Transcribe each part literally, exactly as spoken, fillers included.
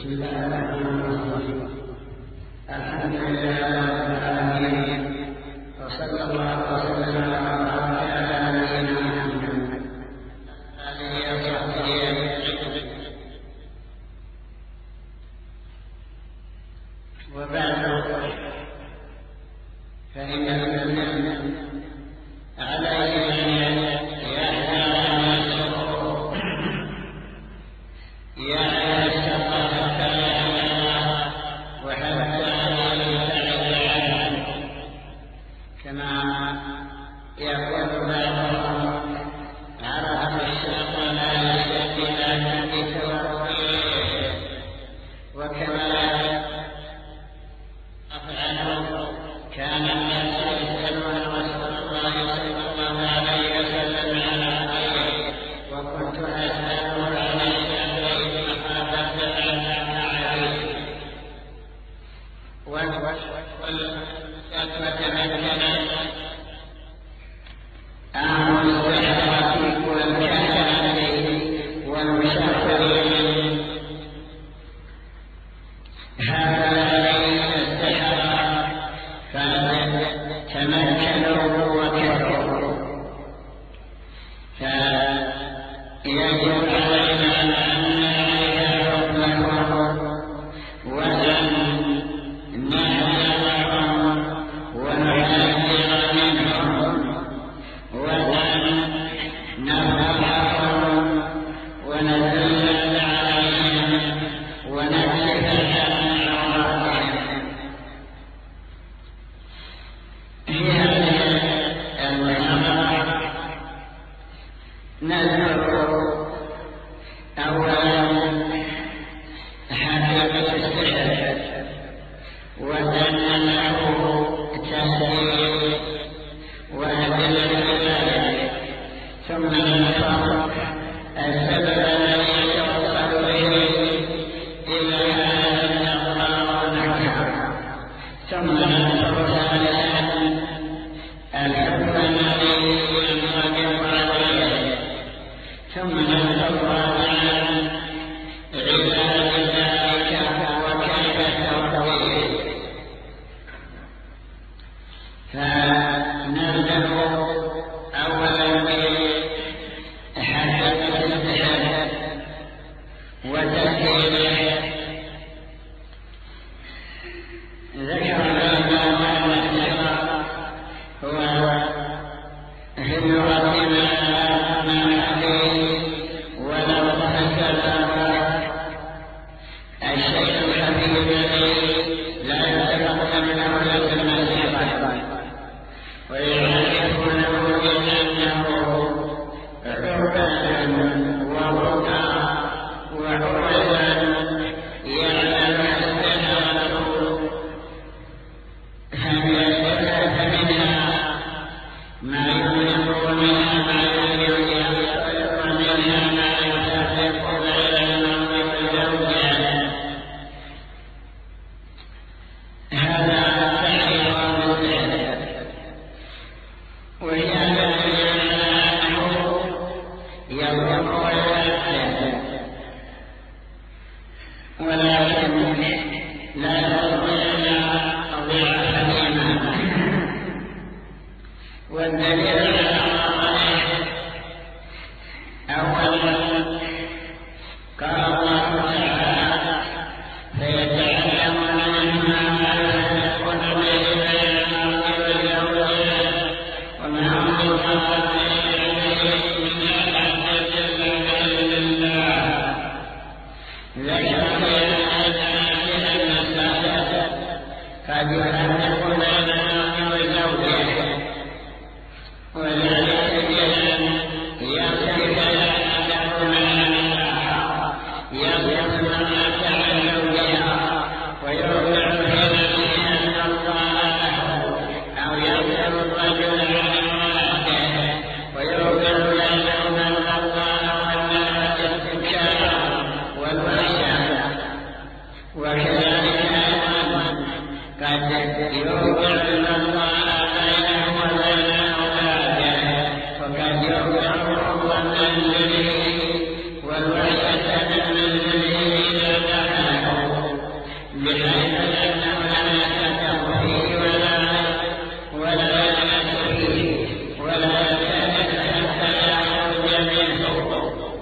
بسم الله الرحمن الرحيم. الحمد لله رب العالمين، وصلى الله وسلم وبارك على نبينا محمد آله وصحبه أجمعين. وبعد، فإن المسلم عليه أن يحذر من الشرور يعلم الشر حتى يعلمه وحتى يبتعد عنه، كما يقول بعضهم: عرف الشر لا يشتكي لا بتوقيه. وكما أفعله كان الناس يسألون رسول الله صلى الله عليه وسلم على خيره، وكنت أسأله عن الشر مخافة أن أعرف. وتمكن أمر السحرة والكهنة والمشركين هؤلاء السحرة فتمكنوا وكفروا، فيجب علينا أن نعرف حكمهم وأن نحذرهم ونحذر منهم وأن نفرحهم ونزل عليهم ونكشف عن عوراتهم. في هذه المحاضرة نذكر أولا حقيقة السحر وأن له تأثير وأدلة ذلك، ثم نذكر السبب الذي يتوصل به إلى هذا الأمر ونحوه، ثم نذكر ثالثا الحكم الذي ينطبق عليه، ثم نذكر رابعا علاج ذلك وكيف التوحيد. فنبدأ أولا بحقيقة السحر وتأثيره. ذكرنا أن السحر هو في اللغة معنى حديث ولو تحسن الشيء الخفي الذي لا يتفق منه لكن السحر، ويعرفونه بأنه عربان ورقى وعودا يعلم السحرة هل يستفاد منها ما يملك ومنها ما يملك ومنها ما يتفق بين المرء وزوجها. هذا تعريف السحر، وهي أنه يضر ويفسد، ولكن لا يستطيع ضعف الإيمان. والدليل على ذلك أولا قال الله تعالى: فيتعلمون منهما ما يفرقون به بين المرء وزوجه وما هم بخارجين من العذاب إلا بالله. ذكر في الآيات أن السحر قد يفرق بين المرء وزوجه، وذلك بأن يمسك يده من النار يصرف المرأة عن زوجها ويرجع إليه أن الله له، أو يصرف الرجل عن امرأته ويرجع بينهما الله والمرأة السكارى والوحشة. وكذلك أيضا قد يرجع الله بينه وبين أولاده، وقد يرجع من منزله والوحشة من منزله إلى دخله. بحيث أنه لا يتكف فيه ولا ولا يلمس فيه ولا يكاد حتى يخرج منه.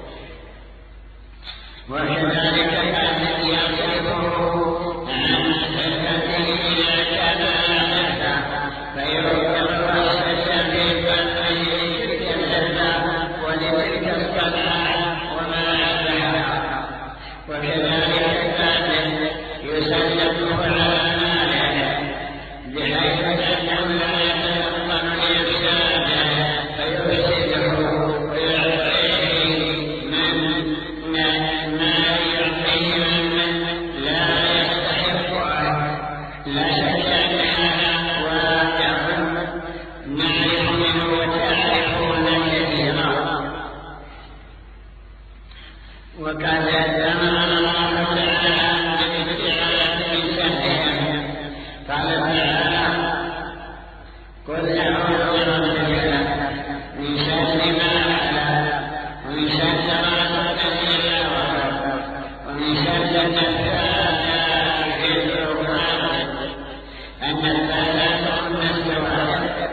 وكذلك كان يصرفه عن صفته إذا كان أحدث فيرد الرأس شبيبا لتلك اللذة ولتلك الصنعة وما عندها. وكذلك كان يسلطه على ماله بحيث أنه لا يتيقن إفساده فيفسده ويعطيه من ما يعطيه من لا يستحقه. لا شك أنها واقع نعرف منه وتعرفون كثيرا. وقد أمرنا الله تعالى بالاستعاذة من شرهم. قال تعالى: قل أعوذ برب الفلق من شر ما خلق ومن شر غاسق إذا وقب ومن شر النفاثات في العقد. النفاثات هن السواد،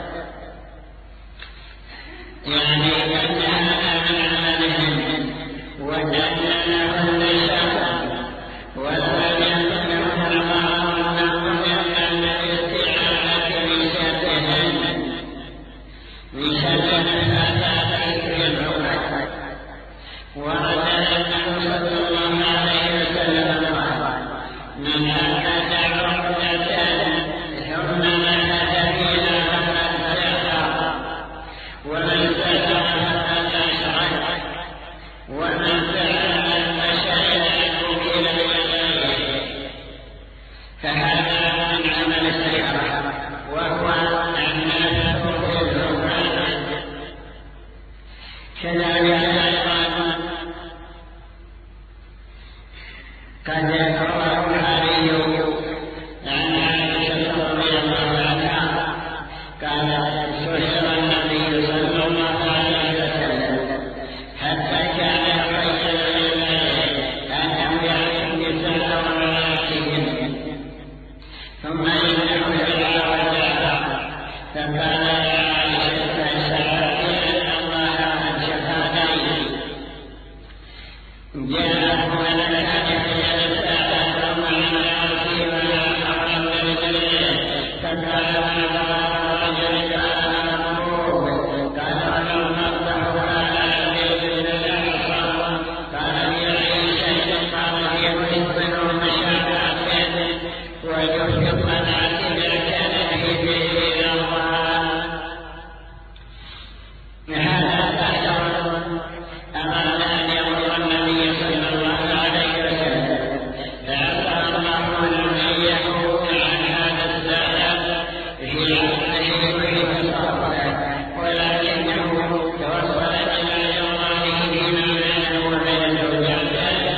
يعني أنها من عملهم وأنهن شر ولم يكن لهم الله أن الاستعانة من شرهن من شر النفاثات في العقد. وعلى أنه صلى الله عليه وسلم قال: من أكد عقدة ثم مكث فيها فقد سحر، ومن سحر فقد أشرك، ومن فعل المشايخ وكل إليه. فهذا من عمل السحر وهو النفث في العقد. كذلك أيضا قد روى البخاري عن عائشة رضي الله عنها قالت: سحر النبي صلى الله عليه وسلم حتى كان يخيل إليه أنه يأتي النساء ومراتهم ثم إنه يدعى وجعها. فقال: يا عائشة شهدت أن الله قد شفاني. جاءه ملكان يخيل الساعة ثم عن رأسه ولا حول من جلده. فقال: ما رجل كان مقروب. قال: ولو نصبه على البيت للأعصار. قال: بأي شيء؟ قال: يمكن مشاعر ويحكم من عتب كان في بيت الله. هذا سحر أراد أن يمر النبي صلى الله عليه وسلم، فعصى الله نبيه عن هذا السحر في عهده وفي صبره، ولكنه توصل إلى جواله فيما بينه وبين زوجته،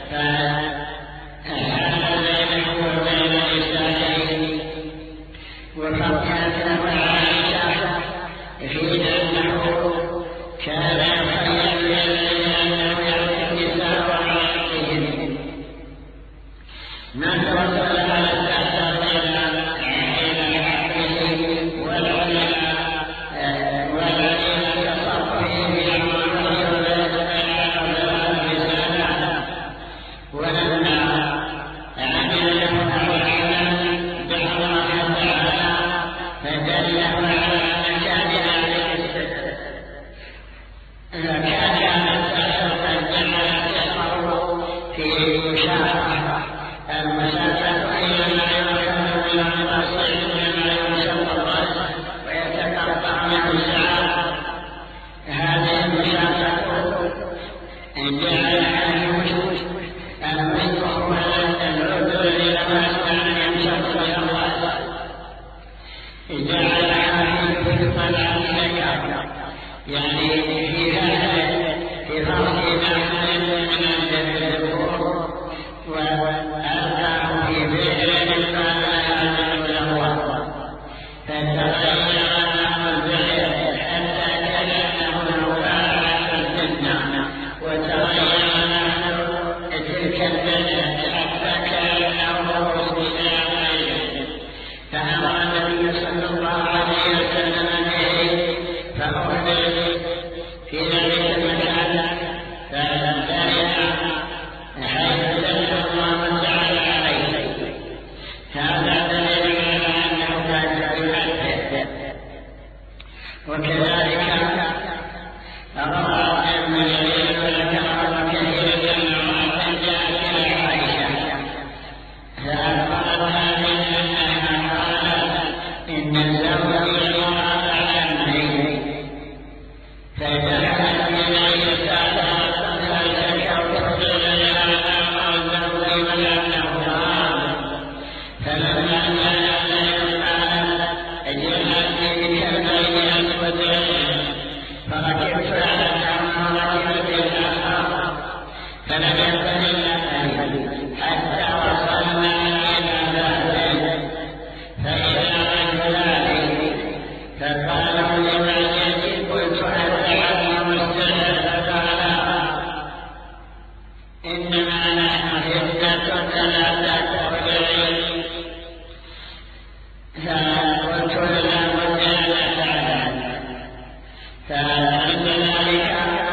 فحال بينه وبين نسائه. وفقهت له عائشة في أنه كان يخيل إليه أنه يأتي النساء وعائشتهن. ما توصل على السحر إلى عقله والعلماء والذين تصرفوا في أمره وبين ولما عمل له العلم دعا الله تعالى فدله على مكان ذلك السحر. كان السحر قد جعل سحره في مشاقة. المشاقة هي ما يركب من الراس إلى ما يمشط الراس ويتقطع منه الشعر. هذه المشاقة جعلها الوجود. المشط هو العذر إلى ما كان يمشط به الراس، جعلها في طلع الشجر، يعني في هذا في فرق نحن من الذكور وألقاه في بئر قال هذا له. فتغير له البئر حتى كأنه نفاعة الجنة، وتغير له تلك الجنة حتى كأنه لا تأخذ فقلت لا بد أن أتعلم. فعند ذلك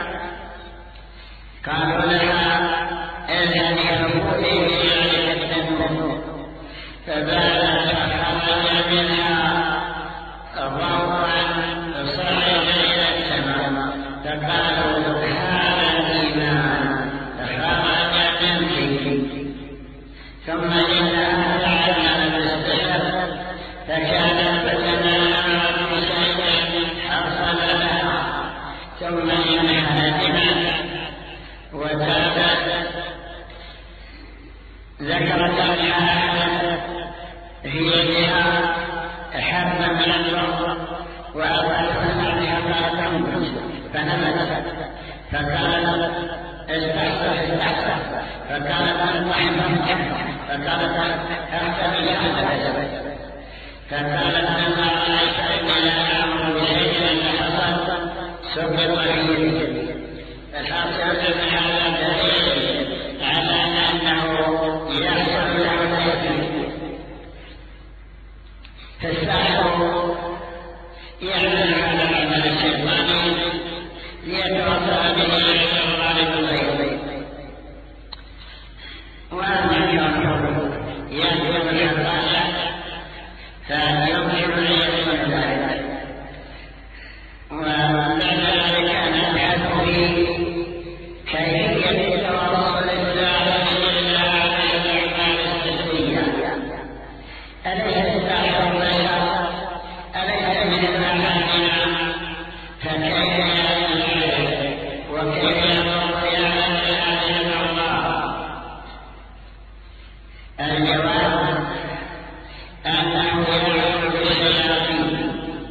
قالوا لها إذن يربوني في ذلك الذنوب. فبعد فخرج منها ضوءا صعد إلى السماء. فقالوا هذا الإيمان فخرج منك. ثم إنها تعلم بالسحر فكانت تتنام بشيء حصل لها. ثم إنها ندمت وتابت. ذكرت أنها حدثت في يدها حبا من الأرض وأردت أن تنفس فنمت. فقالت استحسن استحسن. فقالت أنطحن فقالت أحتمل هذا. فقالت لما رأيت أني لا أعمل بشيء حصل سقط في يدي. فالحاصل أن هذا دليل على أنه يحصل له التكليف. فالساحر يعمل على العمل الشيطاني ليتوصل به إلى غالب الغيب. وأما كونه يهدم الحراسة فيمكن أن يكون ذلك. وبعد ذلك نبحث في كيفية التواصل الساحر إلى الأعمال السحرية. أليس الساحر بشر؟ أليس من أعمالنا؟ فكيف يعمل وكيف ينظر يعمل الله؟ الجواب أنه يعمل بالشياطين.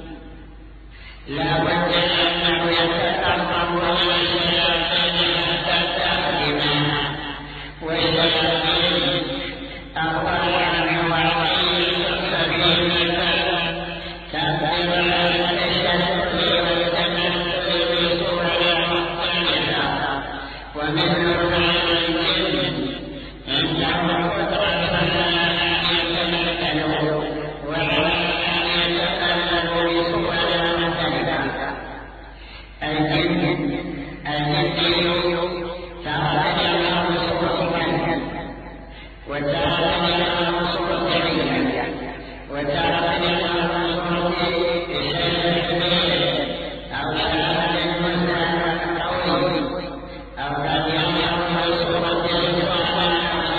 لا بد أنه يتقرب إلى الشياطين حتى تخدمها. والشياطين أقوال وعظيم سبيل تأثير على التشتت والتمثل بصور مختلفة. ومنه الجن إنه قدرة على أن يتمثلوا وعلى أن يتألفوا بصور مختلفة. الجن الجني تارة يظهر بصورة كلب وتارة يظهر بصورة عينة وتارة يظهر بصورة شيء كبير أو شهادة مثنى قوي أو قد يظهر بصورة صغيرة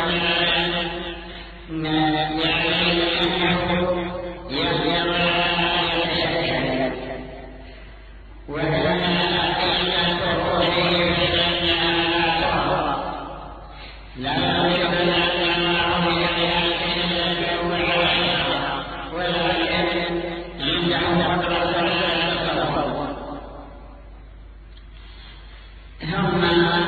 يعني أنه يظهر على يتشكل. وكما أن تقولي بأنها لا تهرب لا يمكن أن يمنعه بأيها وعليها ولكن عنده قدرة على التصور. ثم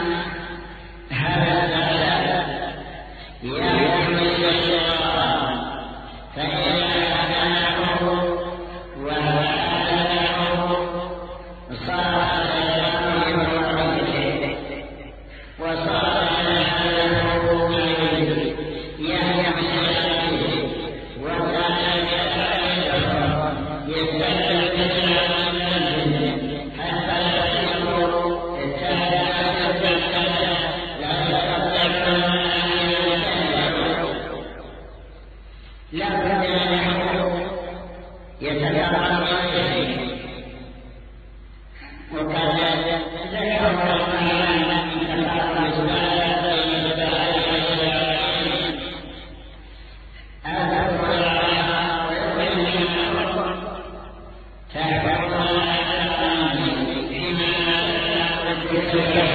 هذا الأساس يحمل الشيطان فإذا أمنعه وأعلنه صار الشيطان يرغب وصار هدفه إليه يهدم الشياطين وكان يتعلم يستخدم كثيرا من الجن حتى يصير التهدئة لا يستطيعون أن يتهدئوا. لا بد أن يحضروا يتفرغ إليه. وقد ذكر القرآن أن تفرغ السؤال بين السائل والسائلين. هذا هو العلماء ويقول لهم تحفظون القرآن فيما تتعلم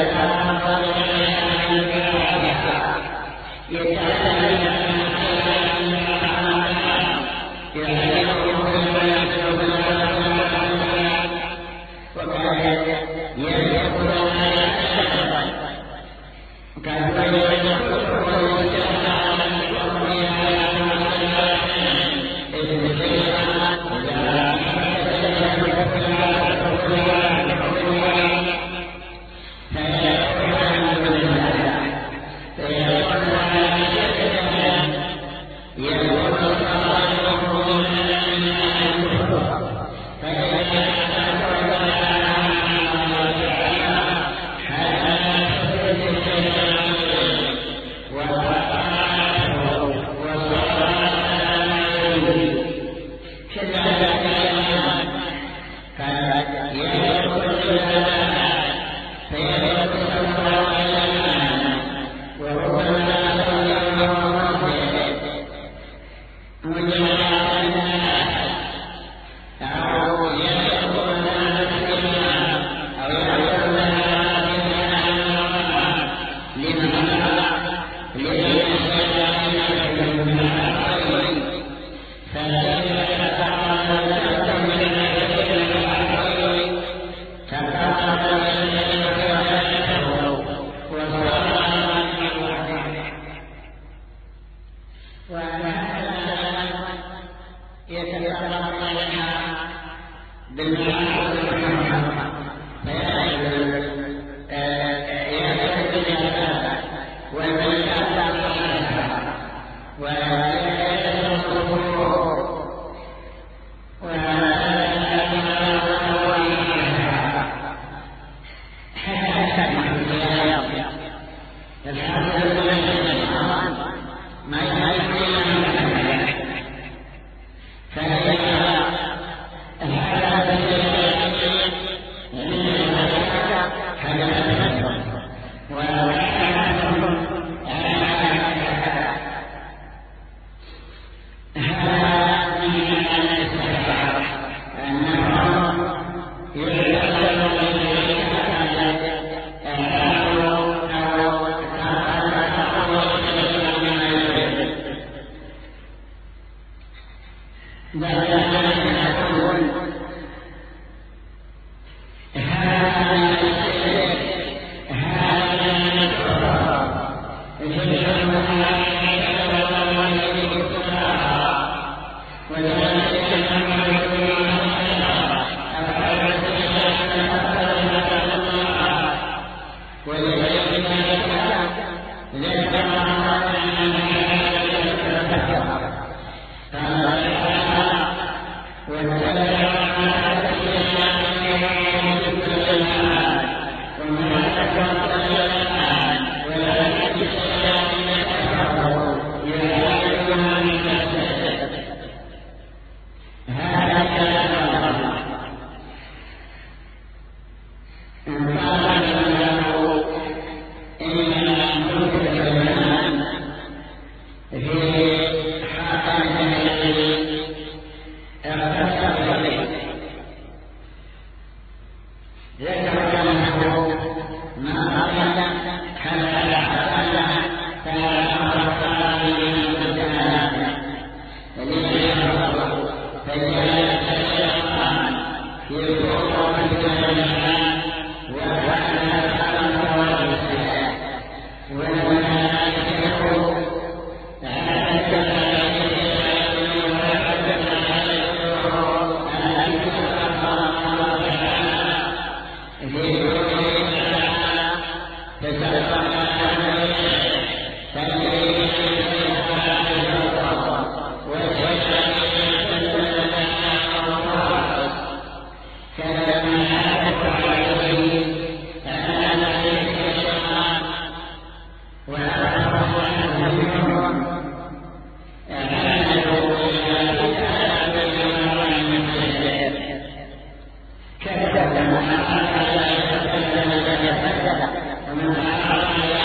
ومن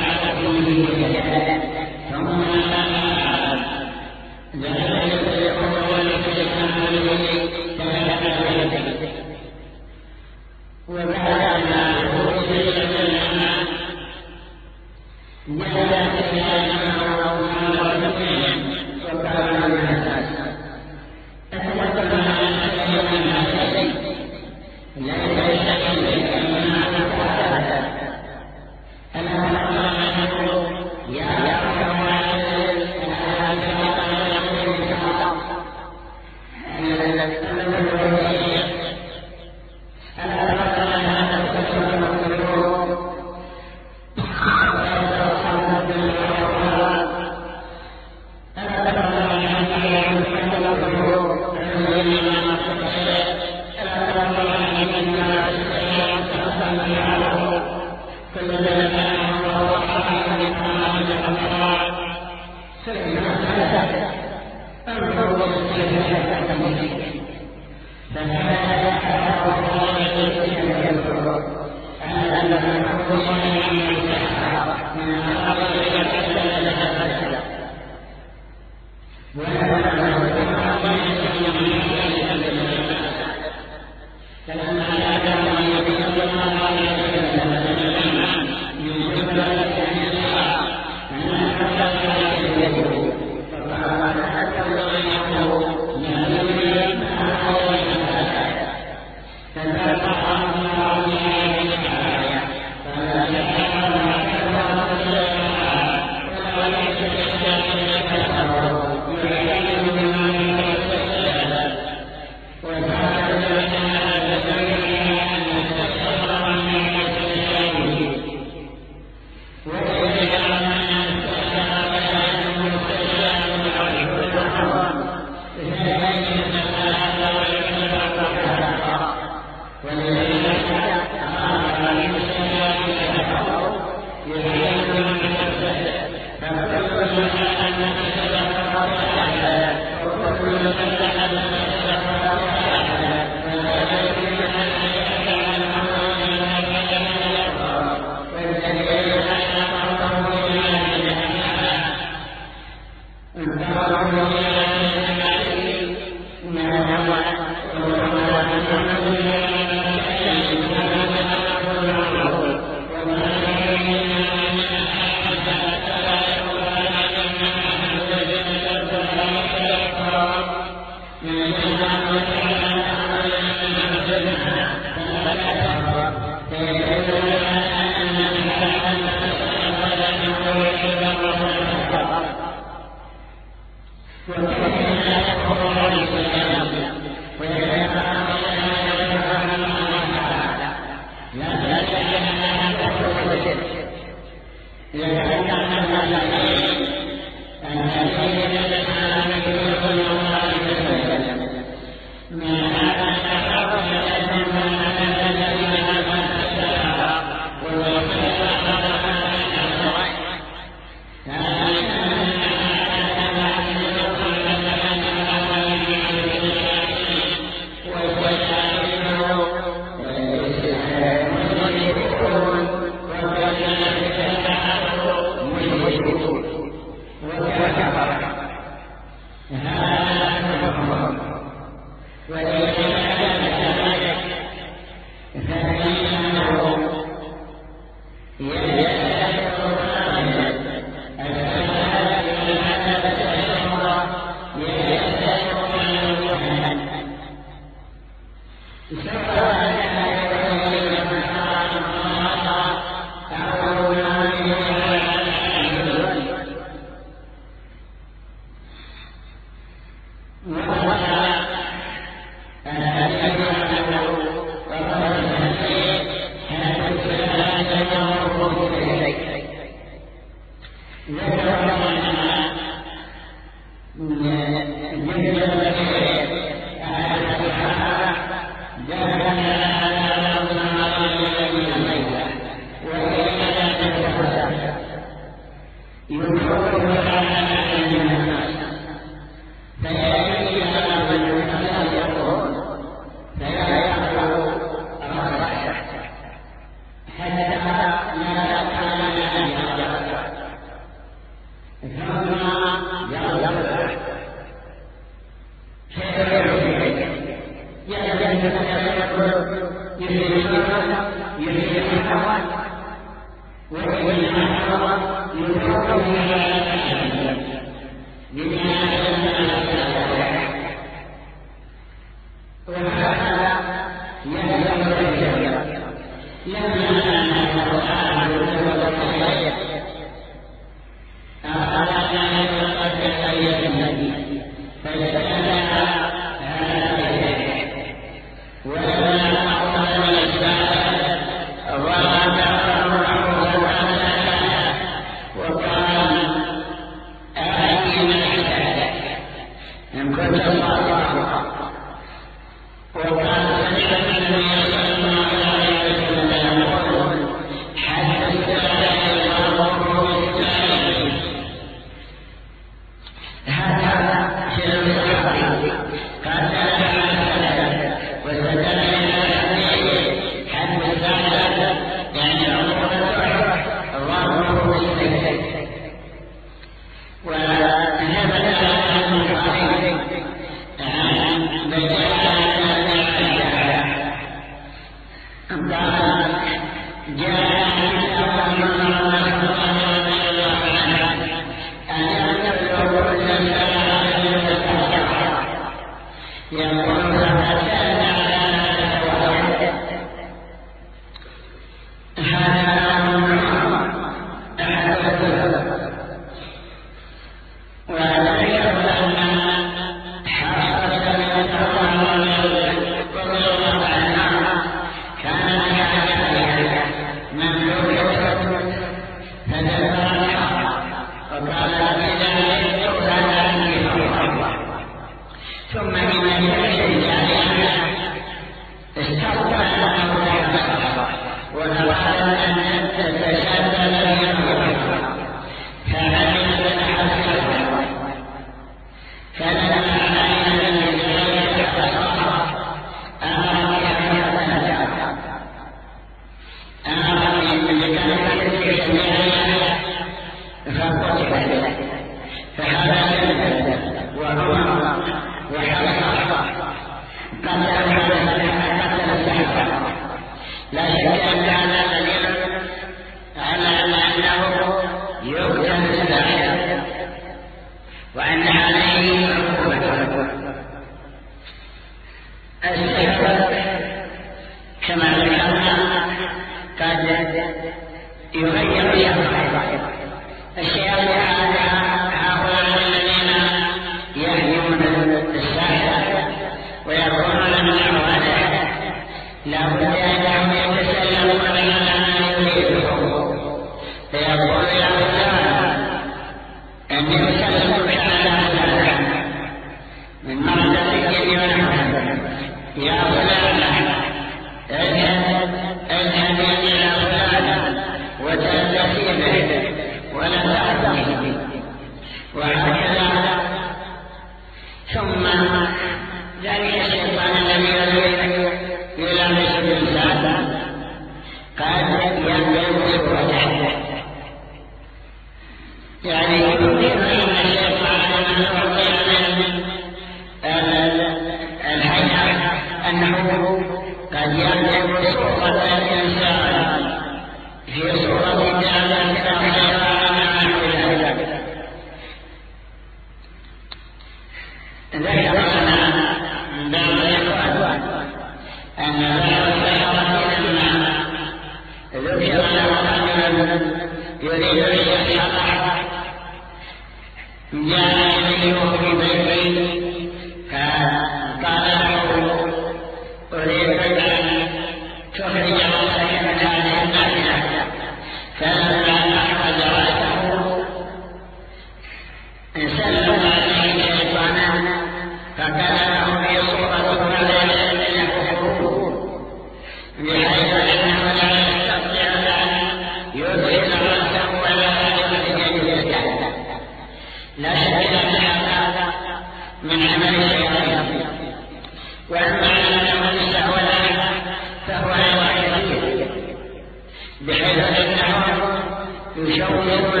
من عمل الشياطين. وأما أنه يستهون فهو أيضا كثير، بحيث أنهم يشوقون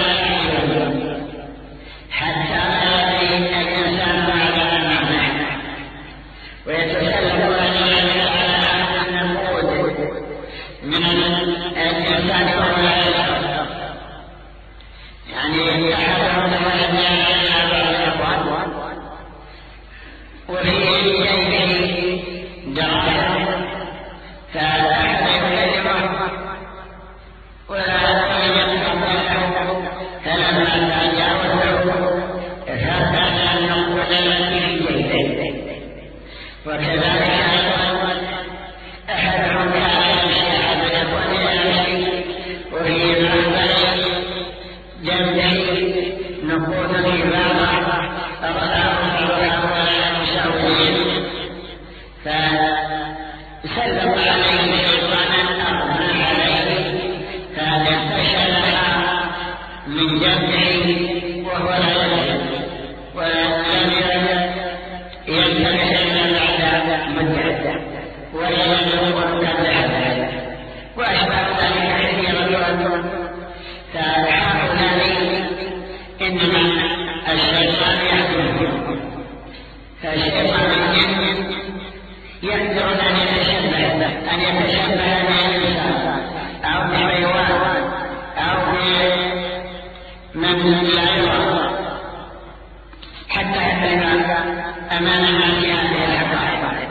حتى يأتي الإنسان بعد أن معناه ويتسلل على النقود من الإنسان وهو لا يشعر. يعني أحدهم لم يعلم بعض الأخوان وفي جيبه دراهم، فأحد يكلمه ولا يجب له، فلما تجاوزه ثبت النقود التي في جيبه. وكذلك أحدهم كان يمشي على الأبواب وفي منزل جنبه نقود في بعضها فرآه الله المشاورين فسلم عليه شيطانا أغنى عليه فانتشلها من جنبه وهو لا يدري ولم ينتبه إلا بعد مدة ولم يكن قبل وأشبه ذلك كثيرا. فهؤلاء إنما الشيطان يحكمهم، فالشيطان يقدر أن يتشبه أن يتشبه بالإنسان أو بالحيوان أو بمن لا يرى حتى يبلغ أمام الناس هذه الحقائق.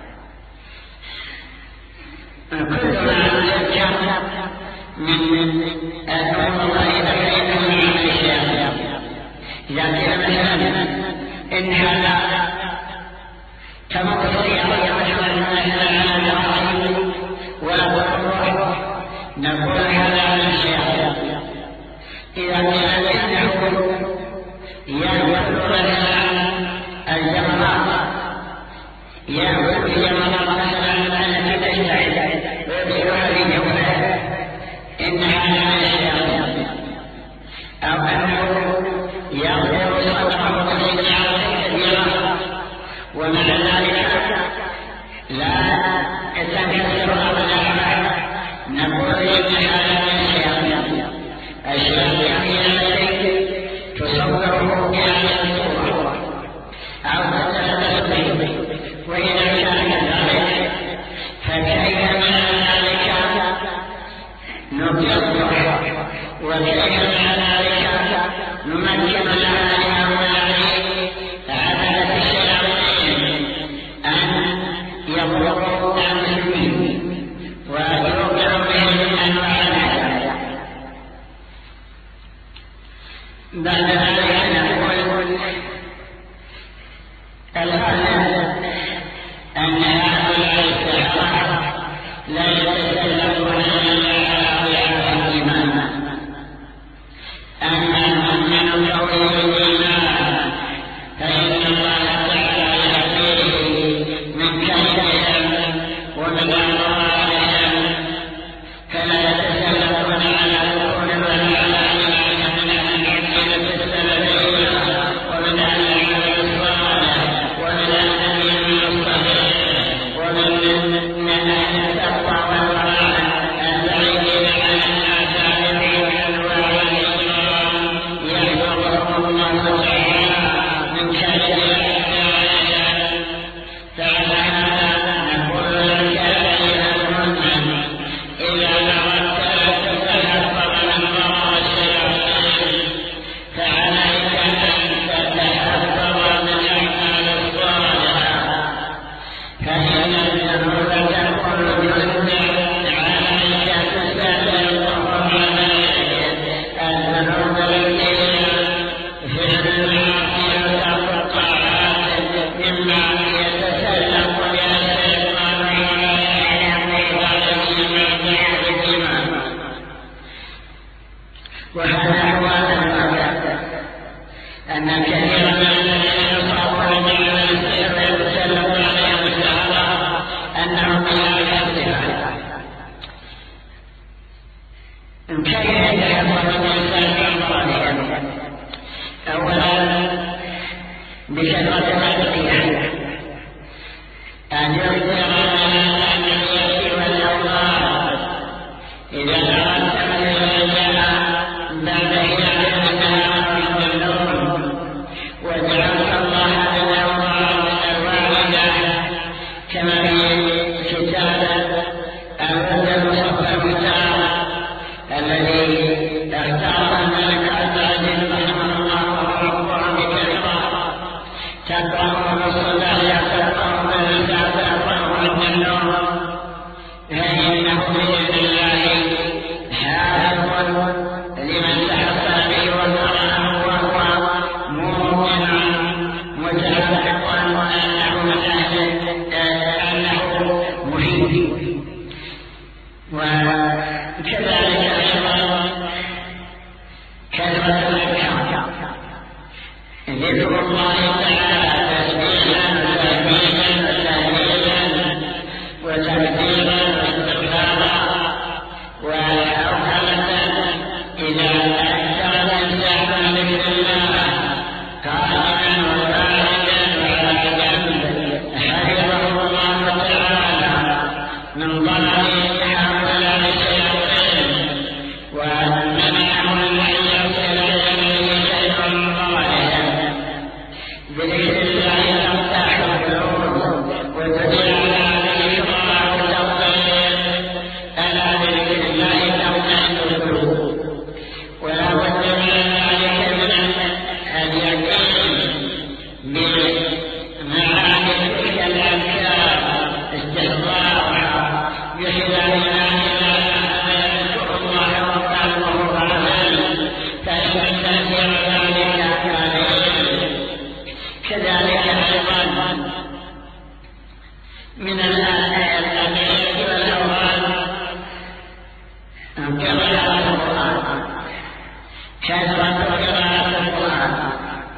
كل ما يذكر من أمر الله فإنه من عمل الشياطين. إذا قيل مثلا إن هذا تمر السيارة مثلا على ذراعه وأبوه نقول هذا عمل الشياطين. إذا قيل إنه يأكل مثلا الجمرات يأكل الجمرات مثلا التي تشتعل ويبصرها في جوفها إن هذا عمل الشياطين. أو أنه يغفر صدقه بالسيئات كثيرة ومع ذلك لا تنكسر أبدا، نقول إن هذا من الشياطين. الشياطين التي تصوره بهذه الصورة أو تتلبس به، وإذا كان كذلك فكيف مع ذلك نطلقه وكيف مع ذلك نمكن لها لهؤلاء عبدة الشياطين أن يضروا المسلمين ويوقعوا بهم أنواع العذاب. بعد ذلك نقول الغالب أن هؤلاء السحرة لا يتسلمون على الإيمان. أما المؤمن قوي الإيمان فإن الله تعالى يهديه من كيدهم ومن أموالهم، فلا يتسلمون على الكون ولا على من العقيدة السلفية ومن العمل الصالح ومن الدين الصحيح ومن أهل التقوى والورع البعيدين عن الآثام والأنواع والإسلام يحفظهم الله تعالى من كيد الأعداء. فعلى هذا نقول لك أيها المؤمن إذا أردت أن تتحفظ من ضرر الشياطين فعليك أن تتحفظ من الأعمال الصالحة، فإن الذنوب تكون جندا عليك تستحقهم عليك. الذنوب التي في المعصية والطاعات مما يتسلق بها الشيطان على الإيمان. وهذا هو المبدأ أن كثيرا من الذين يصابون بعمل السحر ويتسلط عليهم السحرة أنهم لا يكذبون. كيف يتحفظ الإنسان من ضررهم؟ أولا بكثرة الأدعية أن يكثر من النية والأوقات إذا أردت أن يرجع بعد حين النهار من النوم ودعوت الله بالأوقات الواحدة كما في كتاب الرد المصطفى الكتاب الذي اختاره الملك عبد العزيز رحمه الله وقرأ بكثرة تقرأ بالصلاة تقرأ بالنساء تقرأ عند النوم فإنه بإذن الله حافظ لمن تحصل به وقرأه وهو مؤمن متحقق أنه من أهل أنه مفيد. وكذلك أيضا كثرة الأذكار ذكر الله تعالى تسبيحا وتهليلا وتهليلا وتكبيرا واستغفارا وأوقات إذا أكثر الإنسان بذكر الله قائما وقاعدا وعلى جنب حفظه الله تعالى من ضلال هؤلاء الشياطين ومنعه من يصل إليه شيء ضالهم. بذكر الله تفتح القلوب وتجعل عليه شرع التوحيد. ألا بذكر الله تطمئن القلوب. ولا بد من ذلك من اليقين بمعاني تلك الأذكار استحضارها بخلال ما يذكر الله وقلبه عمل فإن تأثير ذلك عليه. كذلك أيضا من الآيات الأدعية والأوقات قراءة القرآن كثرة قراءة القرآن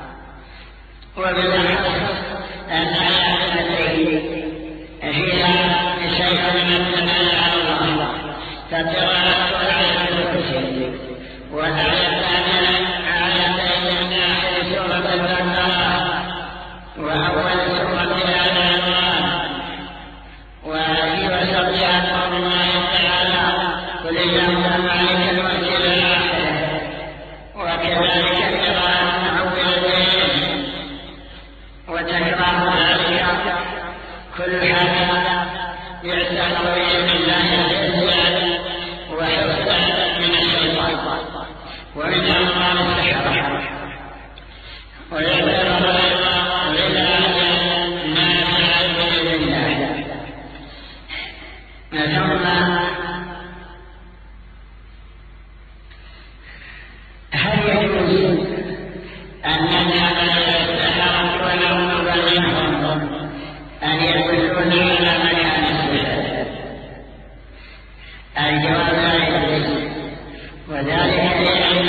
وبالأخص الآيات التي فيها شيء من الثناء على الله فقراءة آية الكرسي وآيتان آيتين من آخر سورة البقرة وأول سورة آل عمران وفي وسطها قول الله تعالى قل اللهم مالك الملك إلى آخره. وكذلك قراءة معوذتين وتكرار ذلك كل هذا يعتبر بإذن الله الإنسان وحفظا من الشيطان ومن أمراض السحرة ويعتبر أيضا غذاء نافعا بإذن الله. ثم هل يجوز أن نذهب إلى السحرة ولو نبغي منهم أن يدلون على مكان السحر؟ الجواب لا يجوز، وذلك لأن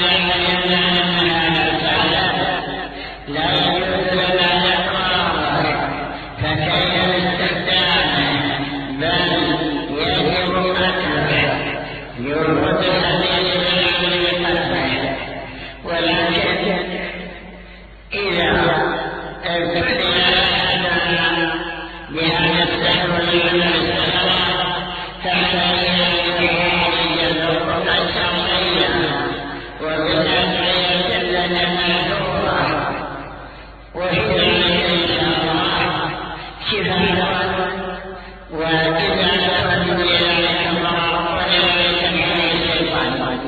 أنها مسألة لا يجوز لنا إقرارها فكيف الاستخدام بل يجب قتله يربط الحديث بالعمل بقلبه. ولكن إذا ابتلي أحدنا بهذا السحر من السحرة فعليه يذوق الشرعية وبالأدعية التي مأثورة وفي ذلك إن شاء الله شفاء وإزالة من ذلك المرض ولذلك من الشيطان.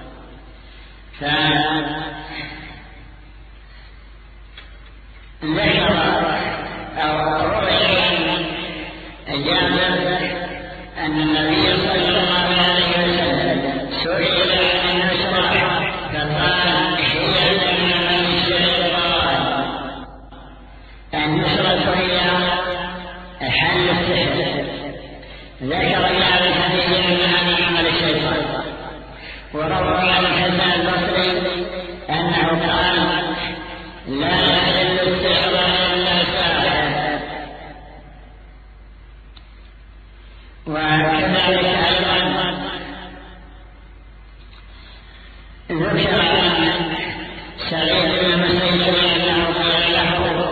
ذكر أو روي عن جابر أن النبي صلى الله عليه وسلم سئل عن النشرة فقال هي من الشيطان. النشرة هي حل السحر. ذكر هذا الحديث أنها من عمل الشيطان. وروى عن الحسن البصري أنه قال لا يحل السحر إلا ساحر. وكذلك أيضا ذكر عن سعيد بن مسيب أنه قال له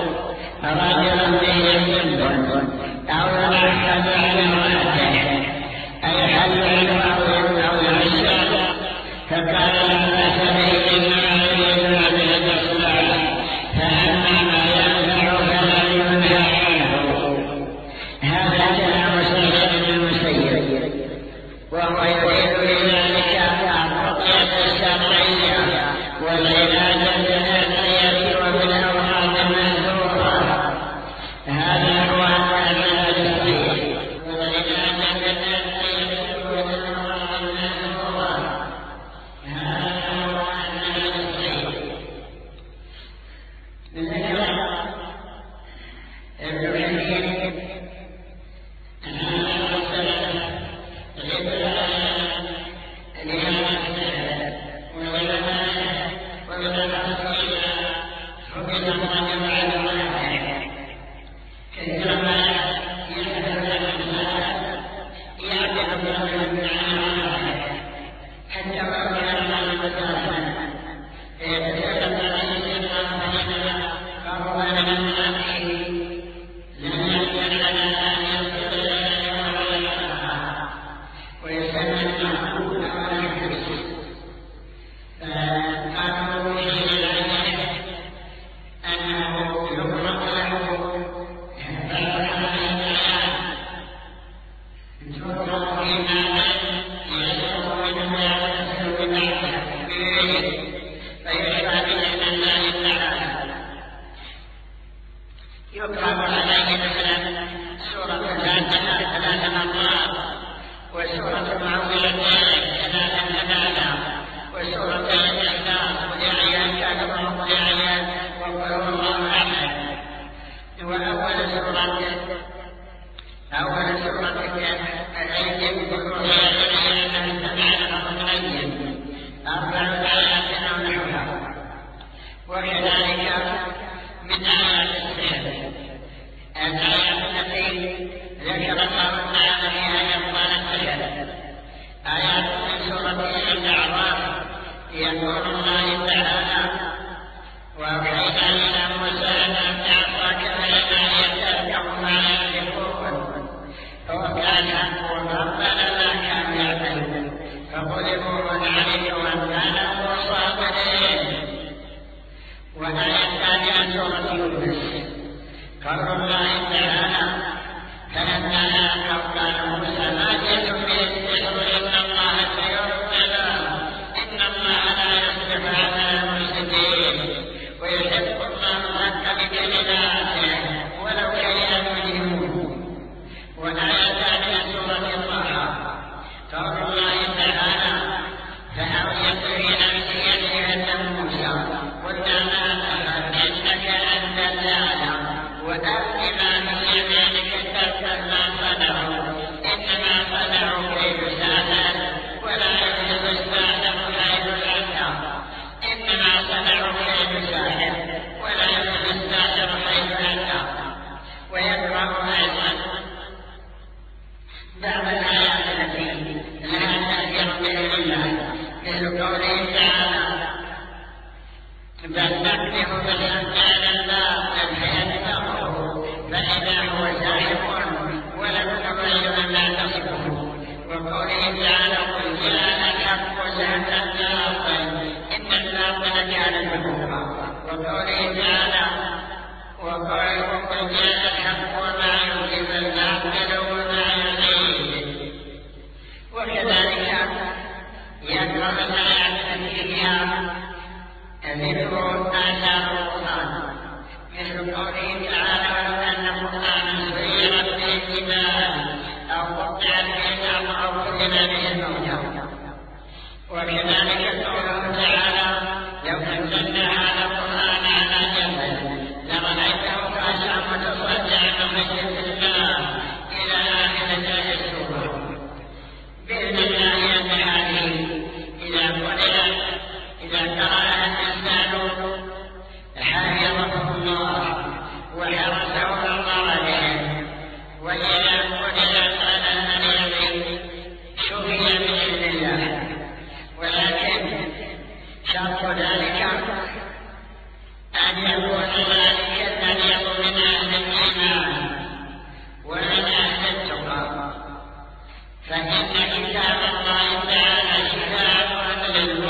فإن كتاب الله تعالى شفاء للمسلم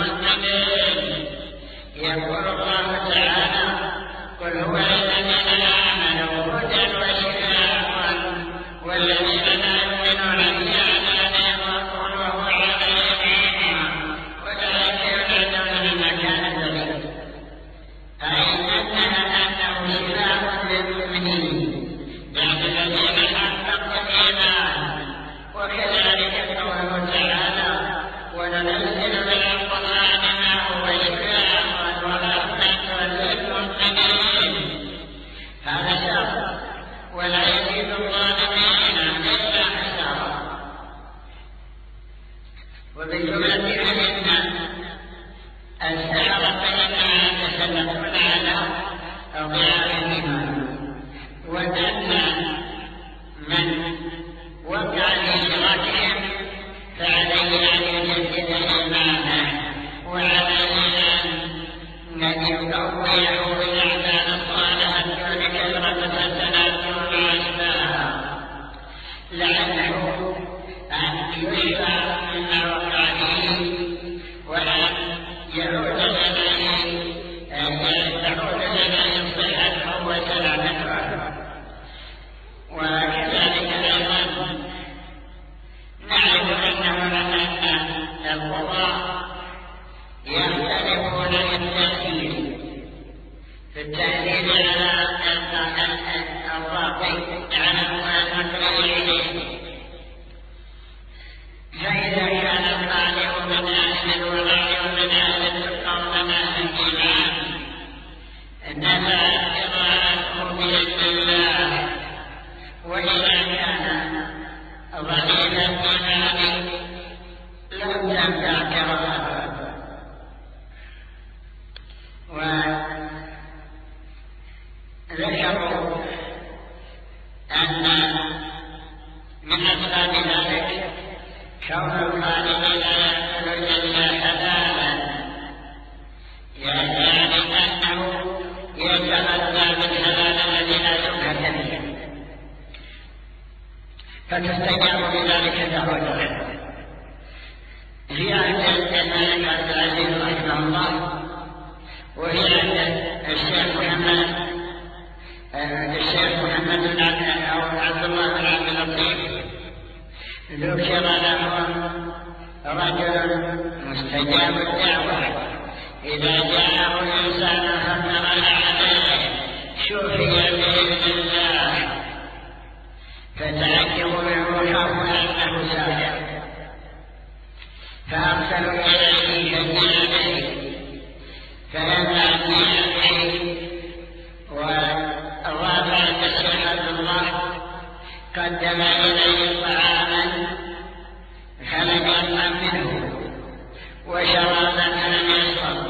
المسلمين. يقول الله تعالى: قل هو للذين آمنوا هدى وشفاء والذين لا يؤمنون في آذانهم وقر وهو عليهم أولئك ينادون من مكان بعيد. أي أنها أنه شفاء للمؤمنين بعد الذين حققوا الإيمان. وكذلك قوله تعالى: وننزل من القرآن ما هو شفاء ورحمة للمؤمنين. هذا شر ولا يزيد الظالمين إلا خسارا. وبالجملة فإن السحرة فإنها يتسلطون على أضياف الإيمان، وأن من وقع في شراكهم فعليه أن يجدد إيمانه، وعليه أن يقويه بالأعمال الصالحة دون كثرة الحسنات وما أشبهها، لعله أن يشفى مما وقع فيه وأن يعود إليه تعود إليه صحته وسلامته. وكذلك أيضا نعلم أنه أن القضاء يختلفون في التأثير في التأثير على الواقع على المقرر إليه. فإذا كان القارئ من أهل الولاء ومن أهل التقى ومن أهل الإيمان نفى قراءته بإذن الله، وإذا كان ضعيف الإيمان لم تنفع قراءته. وذكروا أن من أسباب ذلك كون الخالق لا يأكل إلا حلالا، يعني أنه يتغذى بالحلال الذي لا شبهة فيه، فتستجاب بذلك دعوته. في عهد الملك عبد العزيز رحمه الله، وفي عهد الشيخ محمد الشيخ محمد بن عبد الله بن عبد اللطيف، ذكر لهم رجل مستجاب الدعوة إذا جاءه الإنسان فقر عليه شفي بإذن الله، فتعجبوا منه خافوا أنه ساحر، فأرسلوا إليه فجاء فلما جاء وأضاف عند الشيخ عبد الله قدم إليه طعاما فلم يطعم منه وشرابا فلم يشرب،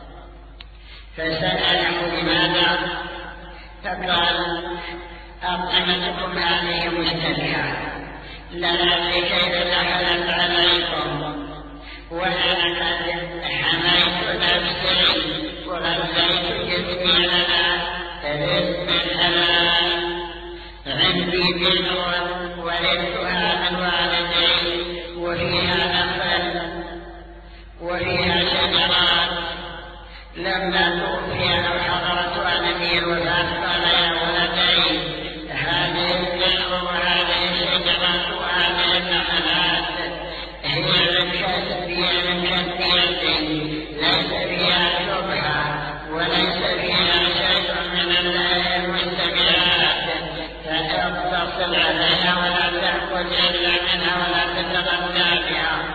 فسأله لماذا؟ فقال: أطعمتكم هذه مشتبهة لعلي كيف دخلت عليكم، وأنا قد حميت نفسي وغذيت جسمي على رزق الحلال، عندي بئر ورثتها من والدي وفيها نخل وفيها شجرات. لما توفي أو حضرت أمي الوفاة قال: يا ولدي، هذه البئر وهذه الشجرات وهذه النخلات هي من كسبي من كسب يدي، ليس فيها شبهة وليس فيها شيء من المشتبهات، فاقتصر عليها ولا تأكل إلا منها ولا تتغذى بها.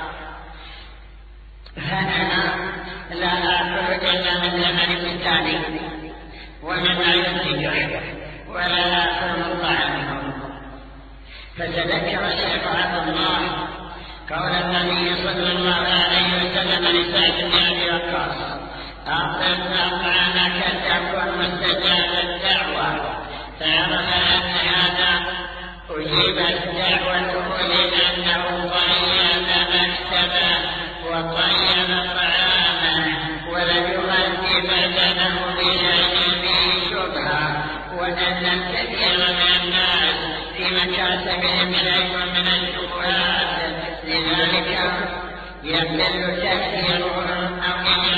فأنا لا آكل إلا من ثمن الثاني ومما ينتجه، ولا آكل من طعامهم. فتذكر الشيخ عبد الله قول النبي صلى الله عليه وسلم لسعد بن أبي وقاص: أعطنا طعامك تكن مستجاب الدعوة. فعرف أن هذا أجيبت دعوته لأنه طيب مكتبه وطيب طعامه ولم يغذي بدنه بشيء فيه شبهة، وأن الكثير من الناس في مكاسبهم إليه من الشبهات، لذلك يقل تأثيرهم أو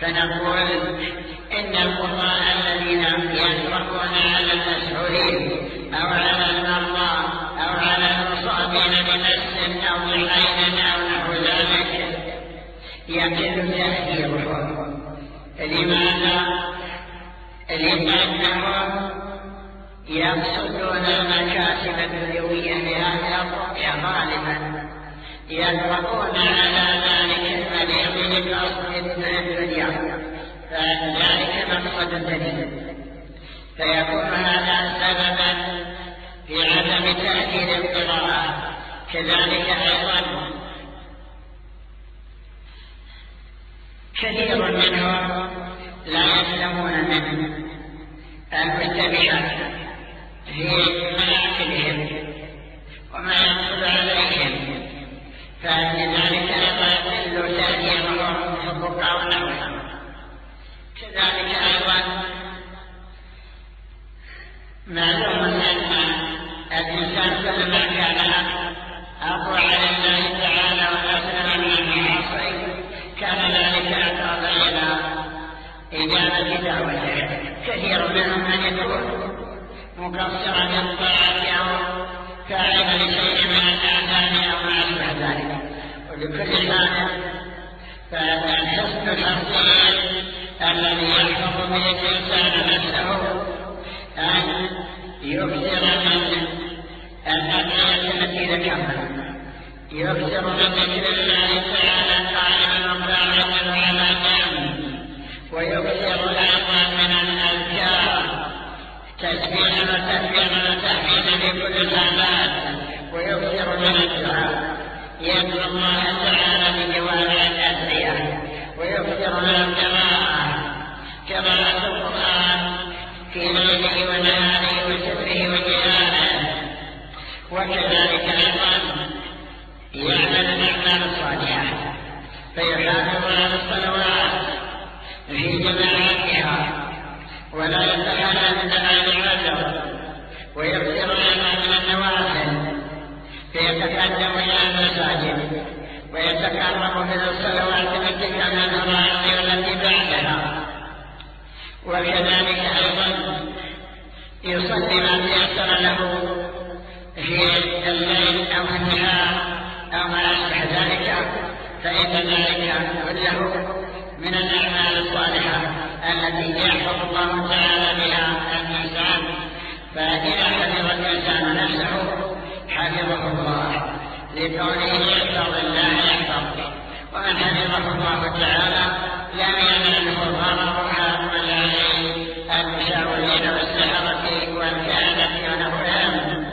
فنقول إن القراء الذين ينفقون على المسؤولين أو على المرضى أو على المصابين بمس أو بعين أو نحو ذلك يقل تأثيرهم. لماذا؟ لأنهم يقصدون المكاسب الدنيوية بهذه الرؤية غالبا، ينفقون على ذلك المريض بقصد الدنيا، فذلك مقصد الدليل، فيكون هذا سببا في عدم تأثير القراءة. كذلك أيضا كثير منهم لا يسلمون من المشتبهات في مآكلهم وما يحصل عليهم، فلذلك أيضا يقل تأثيرهم حقوق أو نحوهم. كذلك أيضا معلوم أن الإنسان كلما كان أقوى على الله تعالى وأسلم من المعاصي كان ذلك أقرب إلى إجابة دعوته. كثير منهم من يكون مقصرا في الطاعة أو فاعلا لشيء من الآثام أو ما أشبه ذلك، ولكل حال فالحسن الحصين الذي يحفظ به الإنسان نفسه أن يكثر من الأدعية التي ذكرنا، يكثر من ذكر الله تعالى قائما وقاعدا وعلى جنبه، ويكثر أيضا من الأذكار تسبيحا وتكبيرا وتحميدا في كل الحالات، ويكثر من الدعاء يدعو الله تعالى بجوامع الأدعية، ويكثر من القراءة قراءة القرآن في ليله ونهاره وسره وجلاله. وكذلك أيضا يعمل الأعمال الصالحة فيحافظ على الصلوات في جماعتها ولا يتخلى من دعاء العذر، ويكثر أيضا من النوافل فيتقدم إلى المساجد ويتقرب من الصلوات التي كان الفرائض والتي بعدها. وكذلك أيضا يصلي ما تيسر له في الليل أو النهار أو ما أشبه ذلك، فإن ذلك كله من الأعمال الصالحة التي يحفظ الله تعالى بها الإنسان. فإذا حفظ الإنسان نفسه حفظه الله، لكونه يحفظ الله يحفظه، ومن حفظه الله تعالى لم يمنعه الضرر ولا المشاورين والسحرة والكهنة ونحوهم.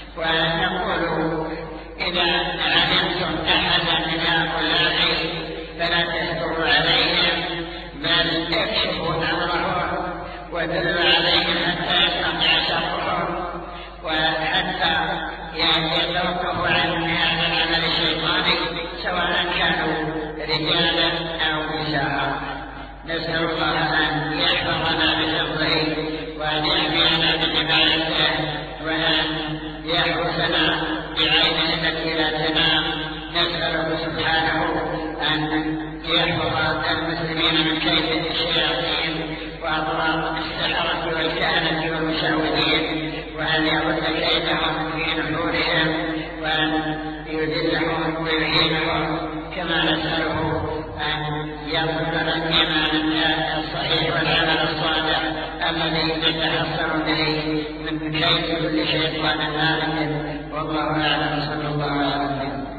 ونقول إذا علمتم أحدا من هؤلاء فلا تهجروا عليهم، بل اكشفوا أمرهم ودلوا عليهم حتى يستطيع شرهم، وحتى يتوقفوا عن هذا العمل الشيطاني سواء كانوا رجالا أو نساء. نسأل الله أن يحفظنا بفضله وأن يحمينا بحمايته وأن يحرسنا بعينه التي لا تنام. نسأله سبحانه أن يحفظ المسلمين من كيد الشياطين وأضرار السحرة والكهنة والمشعوذين، وأن يرد كيدهم في نحورهم، وأن يذلهم ويهينهم، كما نسأله أن يرزقنا الإيمان الصحيح والعمل الصالح الذي نتحصن به من كيد كل شيطان هالك. والله أعلم. صلى الله عليه وسلم.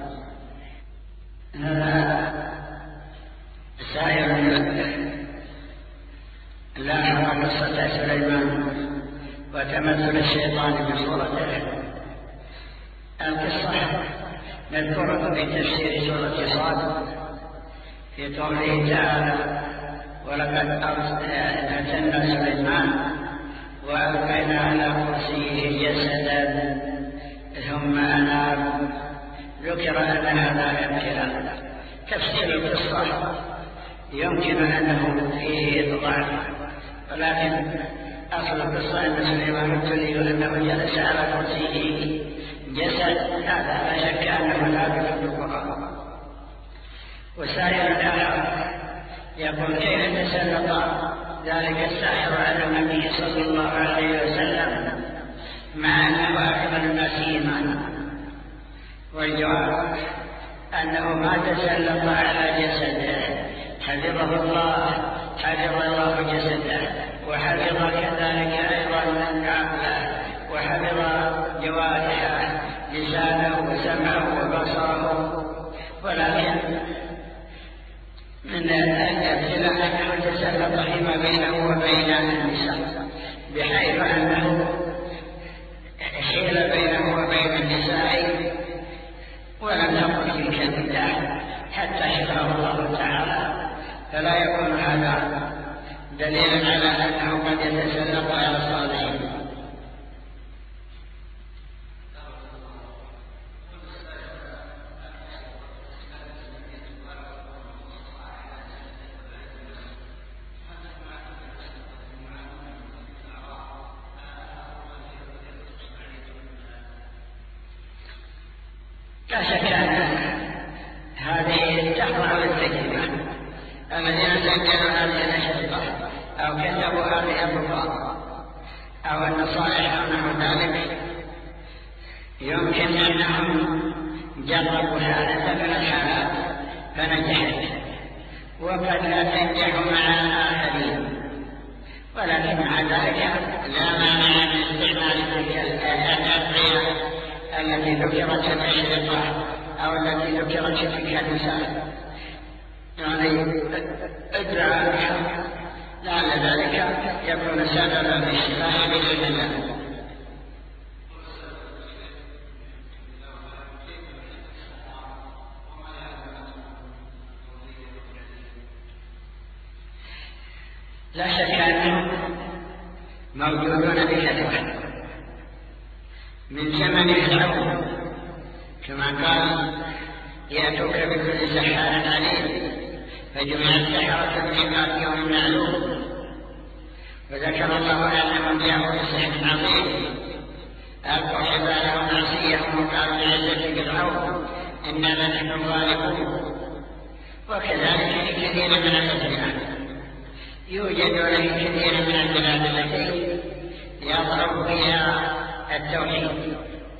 هذا سائر لاحظ قصة سليمان وتمثل الشيطان بصورته. القصة نذكرها في تفسير سورة صاد في قوله تعالى: ولقد أرسلنا سليمان وألقينا على كرسيه جسدا ثم أناب. ذكر أن هذا يمكن تفسير القصة، يمكن أنه فيه ضعف، ولكن أصل القصة أن سليمان ابتلي أنه جلس على كرسيه جسد، هذا لا شك أنه لا في القرآن. وسائر الآيات يقول كيف تسلط ذلك الساحر على النبي صلى الله عليه وسلم مع أنه أكبر الناس إيمانا؟ والجواب أنه ما تسلط على جسده، حفظه الله، حفظ الله جسده، وحفظ كذلك أيضا من عقله، وحفظ جوارحه، لسانه وسمعه وبصره. ولكن من الابتلاء أنه تسلط فيما بينه وبين النساء، بحيث أنه حيل بينه وبين النساء ولم يقل تلك البدعة حتى حفظه الله تعالى. فلا يكون هذا دليلا على أنه قد يتسلط على الصالحين. لا شك أن هذه تخضع للتجربة. الذين سجلوا هذه الأشرطة أو كتبوا هذه الرقى أو النصائح أو نحو ذلك يمكن أنهم جربوا حالة من الحالات فنجحت، وقد لا تنجح مع الآخرين، ولكن مع ذلك لا مانع من استعمال تلك الأدعية التي ذكرت في الأشرطة أو التي ذكرت في تلك الرسالة، يعني ادعاء الحق، لعل ذلك يكون سببا في الشفاء بإذن الله. لا شك أنهم موجودون بكثرة من زمن فرعون، كما قال يأتوك بكل سحار عليم، فجمع السحرة بميقات يوم معلوم. وذكر الله أنهم جاءوا بسحر عظيم، ألقوا حبالهم عصيهم وقالوا بعزة فرعون إنا لنحن الغالبون. وكذلك في كثير من الأزمنة يوجدون في كثير من البلاد التي يظهر فيها التوحيد،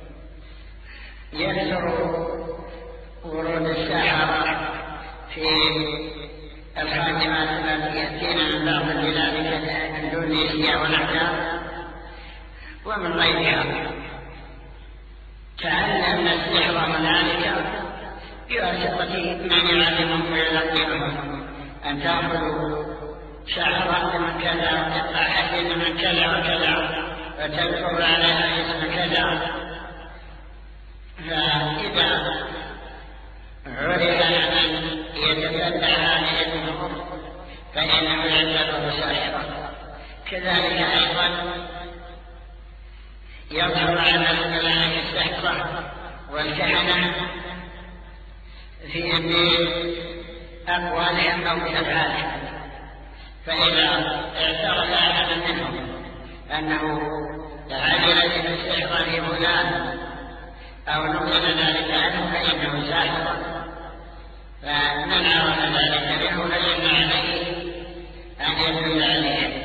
يكثر ورود الساحرة في الخادمات التي يأتينا من بعض البلاد كاندونيسيا ونحوها ومن غيرها. تعلمنا السحر هنالك بواسطة من يعلمهم ويلقنهم، أن تأخذوا شعرا من كذا، تقطع حديد من كذا وكذا، وتذكر عليها اسم كذا، فإذا عرف من يتتبع هذه الأمور فإنه يعتبر ساحرا. كذلك أيضا يظهر على الملائكة السحرة والكهنة في أقوالهم أو بأفعالهم، فإذا اعترف أحد منهم أنه عجل بالسحر في فلان أو نقل ذلك عنه فإنه ساحر، فمن عرف ذلك له فإن عليه أن يدل عليه.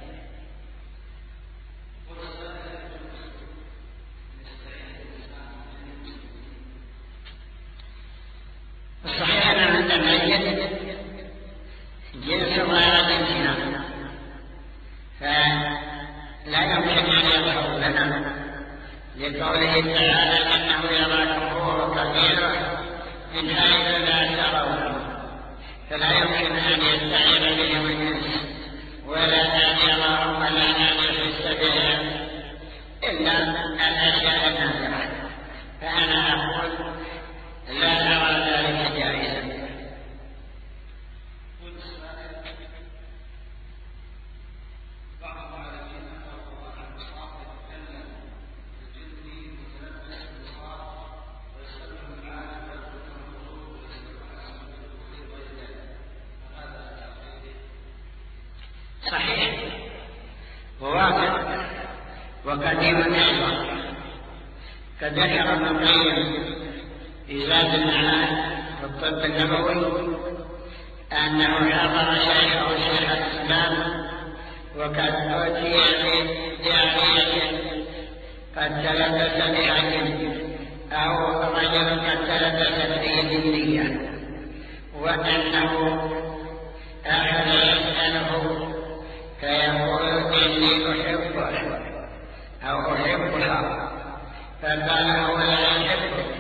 الصحيح أن عند الميت جنس غير جنسنا، فلا يمكن أن يظهر لنا لقوله تعالى أنه يراكم هو قبيله من حيث لا ترونه، فلا يمكن أن يستعين بهم الجنس ولا أن يراهم ولا أن يحس بهم إلا الأشياء النافعة. فأنا أقول لا أرى ذلك جائزا. صحيح وواقع وقديم أيضا. قد ذكر ابن القيم في زاد المعاد والطب النبوي أنه حضر شيخه شيخ الإسلام وقد أوتي بجارية قد تلبس بعجم أو رجل قد تلبس بجنية، وأنه أحد يسأله فيقول إني أحبه أو أحبها، فقال هو لا يحبك،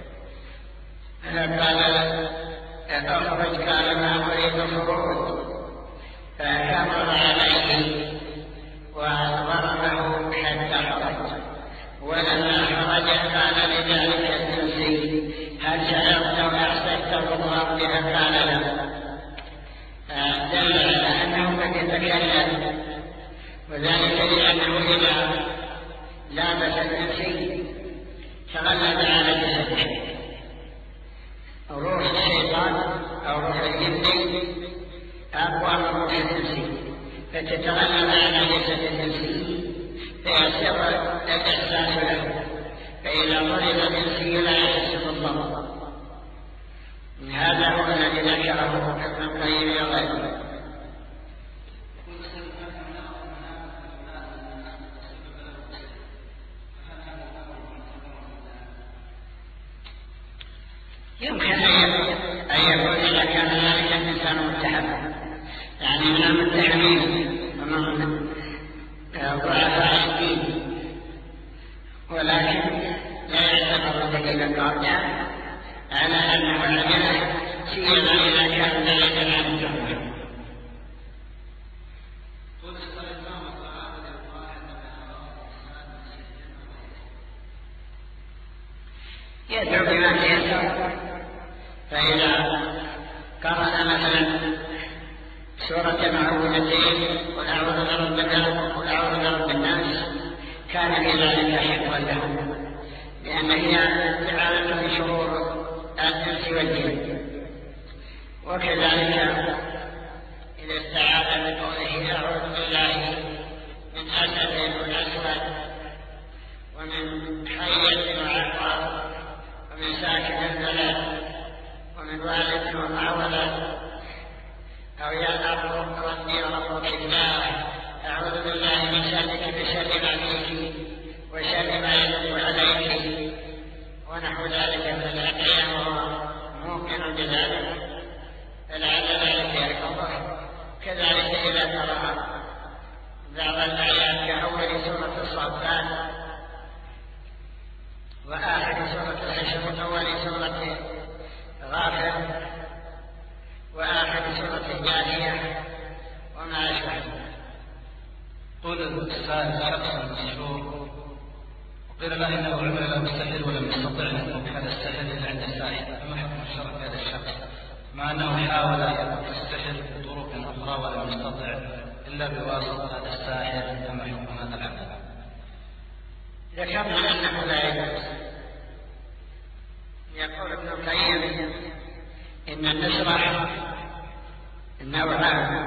فقال أخرج، قال ما أريد خروج، فكبر عليه وضربه حتى خرج. ولما خرج قال لذلك التمسي هل شربت وأحسست الله بها؟ قال لا. دل على أنه قد يتكلم، وذلك لأنه إذا لابس التمسي تغلب على جسده روح الشيطان أو روح الجن أقوى من روح التمسي، فتتغلب على جسد التمسي فيصير الإحساس له، فإذا ضرب التمسي لا يحس بالضبط. هذا هو الذي ذكره ابن القيم وغيره. يمكن أن يكون إذا كان ذلك الإنسان متحمل، يعني من المتحمين ومن ضعفاء الدين، ولكن لا يعتبر دليل القاطع على أنه العمل سيما إذا كان ذلك العمل جهلا. يدعو بما تيسر، فإذا قرأ مثلا سورة معوذتين قل أعوذ برب الفلق وقل أعوذ برب الناس كان في ذلك حفظا له، لأن هي تعالج من شرور الإنس والجن. وكذلك إذا استعاذ بقوله أعوذ بالله من أسد والأسود ومن حية وعقرب ومن ساكن البلد ومن والد ومعولد، أو يا رب ربي وربك الله أعوذ بالله من شرك بشر ما فيك وشر ما يدل عليك ونحو ذلك من الأدعية وهو موقن بذلك، فلعل ذلك يحفظه. كذلك إذا قرأ بعض الآيات كأول سورة الصفات وآخر سورة الحشر وأول سورة غافر وآخر سورة الجاثية وما أشبه. قول السائل شخص مشهور وقيل له إنه عمل له السحر ولم يستطع أن يكون هذا السحر إلا عند الساحر، فما حكم الشرع في هذا الشخص مع أنه حاول أن يفك السحر بطرق أخرى ولم يستطع إلا بواسطة هذا الساحر، فما حكم هذا العمل؟ ذكرنا أنه لا يجوز. يقول ابن القيم إن النشرة نوعان،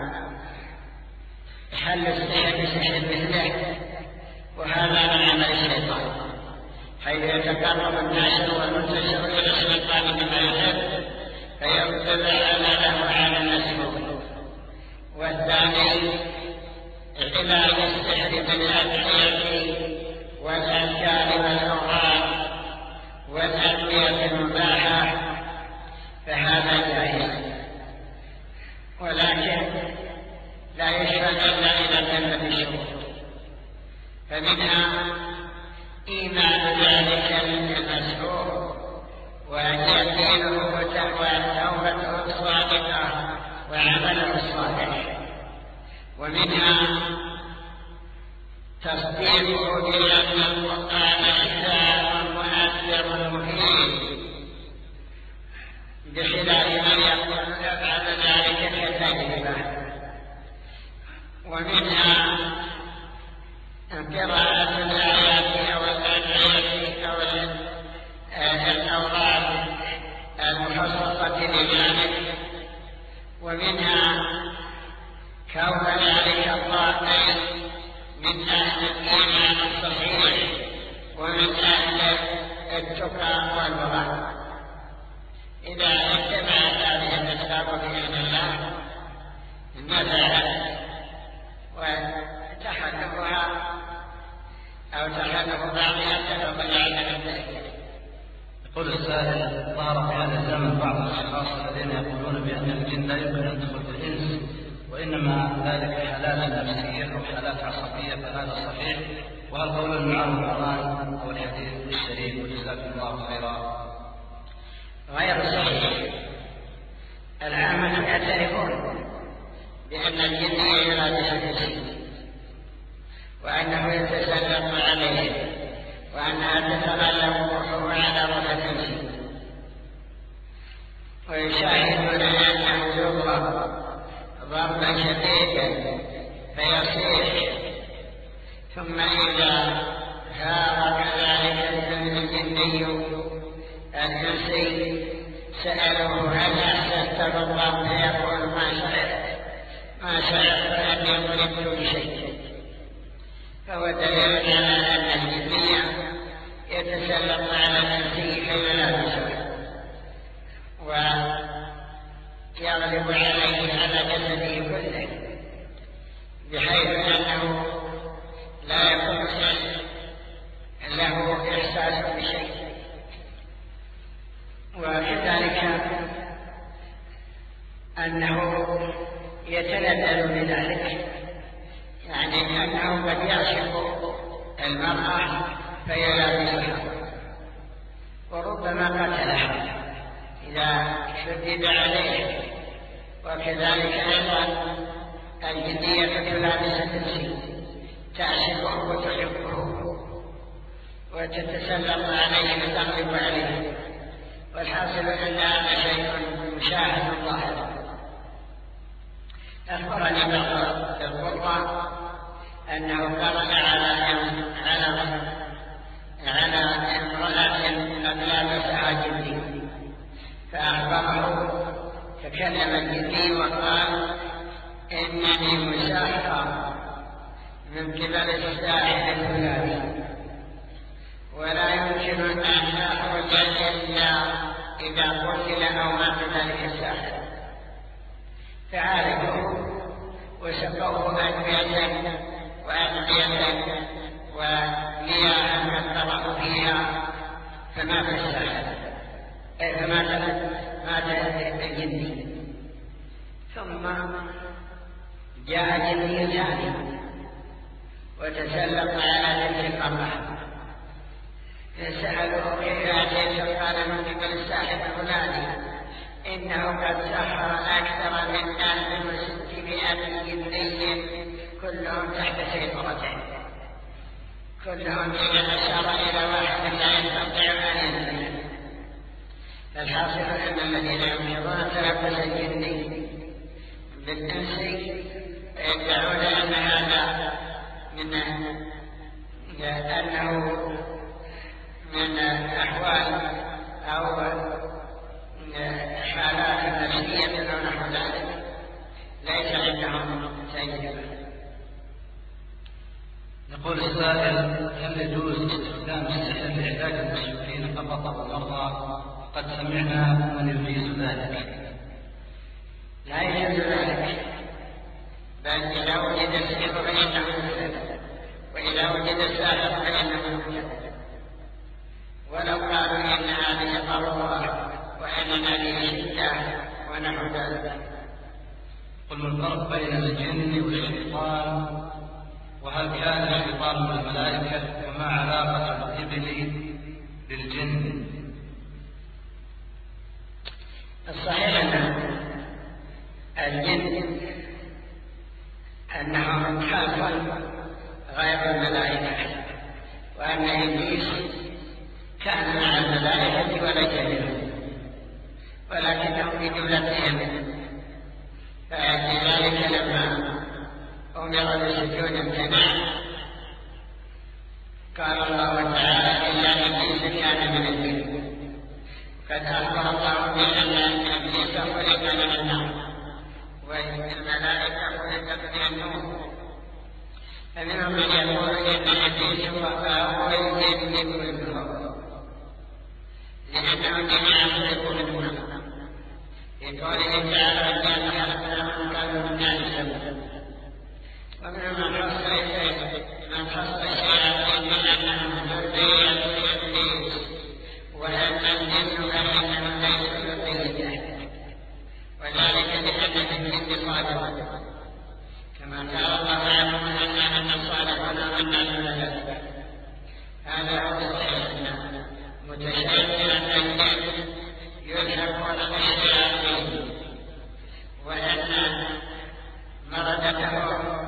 حل السحر بسحر مثله، وهذا من عمل الشيطان، حيث يتقرب الناشر والمنتشر إلى الشيطان بما يحب فيطلع عمله على المسحور. والثاني علاج السحر بالأدعية والأذكار والأوراق والأدوية المباحة، فهذا جائز، ولكن لا يشرع إلا إذا تمت الشروط. فمنها إيمان ذلك المسحور ويقينه وتوبته الصادقة وعمله الصالح، ومنها تصديقه بأن القرآن كتاب مؤثر مفيد، بخلاف من يقول يفعل ذلك كتجربة. ومنها قراءة الآيات أو الأدعية أو الأوراق المخصصة لذلك. ومنها كون ذلك الطائر من أهل الإيمان الصحيح ومن أهل التقى والورع. إذا اجتمعت هذه الأسباب بإذن الله فعلت وتخلفها أو تخلف بعضها سبب لعدم ذلك. يقول السائل: ظهر في هذا الزمن بعض الأشخاص الذين يقولون بأن الجن لا يمكن أن تدخل في الإنس، وإنما ذلك حالات نفسية أو حالات عصبية، فهذا صحيح؟ وهل قول معه القرآن أو الحديث الشريف؟ وجزاكم الله خيرا. غير صحيح. العامة يعترفون بأن الجن يراد الجن وأنه يتسلط عليهم وأنها تتغلب روحه على روح الجن، ويشاهدون أنه يضرب ضربا شديدا فيصيح، ثم إذا هار كذلك الجني الإنسي سألوه: هل أحسست بالضرب؟ فيقول: ما شعرت ما شعرت أني ضربت بشيء. فهو دليل على أن الجنية يتسلط على الإنسي فيلامسه ويغلب عليه على جسده كله، بحيث أنه لا يكون له إحساس بشيء. وكذلك أنه يتلذذ بذلك، يعني أنه قد يعشق المرأة فيلامسها وربما قتلها إذا شدد عليه. وكذلك أيضا الجنية تلامس الإنس، تعشقه وتحبه وتتسلط عليه وتغلب عليه، والحاصل أن هذا شيء مشاهد ظاهر. أخبرني بعض القرى أنه قرأ على على على امرأة قد لامسها جني، فأخبره، تكلم الجني وقال: إنني مسحر من قبل الساحر الفلاني، ولا يمكن أن أخرج إلا إذا قتل أو مات ذلك الساحر. فعالجوه وسقوه أدوية وأدوية ومياه كثروا فيها فمات الساحر، فمات مات الجني. ثم جاء جني ثاني وتسلط على تلك القرية، فسألوه: كيف أتيت؟ قال: من قبل الساحر الفلاني، إنه قد سحر أكثر من ألف وستمائة جني كلهم تحت سيطرته، كلهم إذا أشار إلى واحد لا يستطيع أن ينزل. فالحاصل أن الذين يمرضون تلبس الجني بالإنس يدعون أن هذا من أنه من أحوال أو حالات نفسية أو نحو ذلك، ليس عندهم تجربة. يقول السائل: هل يجوز استخدام السحر لعلاج المشركين فقط والمرضى؟ قد سمعنا من يجيز ذلك. لا يجوز ذلك، بل إذا وجد السحر فإنه يفسد، وإذا وجد الساحر فإنه يفسد. ولو قالوا إن هذه ضرورة وإننا به شدة ونحو ذلك. قل ما الفرق بين الجن والشيطان؟ وهل كان الشيطان من الملائكة؟ وما علاقة الإبل بالجن؟ الصحيح أن الجن أنهم خلق غير الملائكة، وأن إبليس كان مع الملائكة وليس منهم، ولكنهم بجملتهم. فلذلك لما أمر بالسجود امتنع، قال الله تعالى: إلا إبليس كان من الجن. قد أخبر الله بأن إبليس خلق من النار والملائكة خلقت من النور، فمنهم من يقول إن إبليس هو الجن كلهم، لأنهم جميعا خلقوا من النار. في قوله تعالى: إنا خلقناهم من قبل من نار السماء. ومن من خص من خص الشياطين بأنهم ذرية إبليس وأما الجن فإنهم ليسوا ذريته، وذلك لأن الجن صالحون كما قال الله عنهم أنهم صالحون وأنهم ملائكة. هذا هو الاستثناء متشابها الجن يلحقون بالشياطين، وأن مردتهم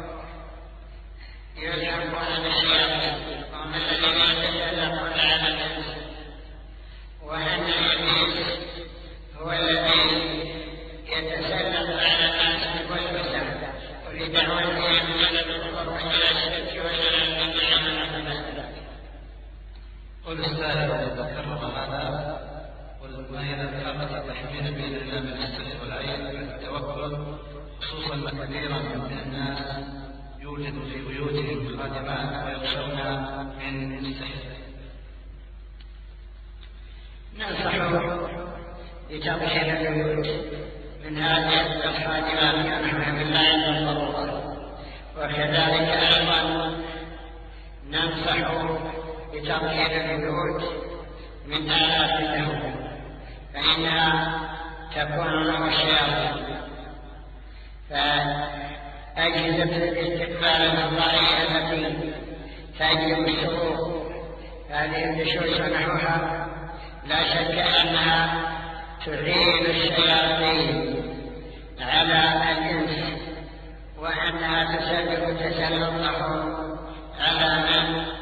يلحقون بالشياطين وهم الذين يتسلقون على الناس، وأن إبليس هو الذي يتسلق على الناس بكل وسع ولدعوتهم إلى الكفر وإلى الشرك وإلى البدع. قل السائل إذا كرر هذا وما هي الأذكار تحميل بين الله من السحر والعين والتوكل، خصوصا ما كثيرا من الناس يوجد في بيوتهم خادمات ويخشون من السحر. ننصحه بتطهير البيوت من هذه الخادمات ونحن بالله عند الضروره، وكذلك ايضا ننصحه بتطهير البيوت من آلات اللهو فإنها تكون له الشياطين. فأجهزة الاستقبال الفضائية التي تجلب الشروق هذه البشوش ونحوها لا شك أنها تعين الشياطين على الإنس، وأنها تسبب تسلطهم على من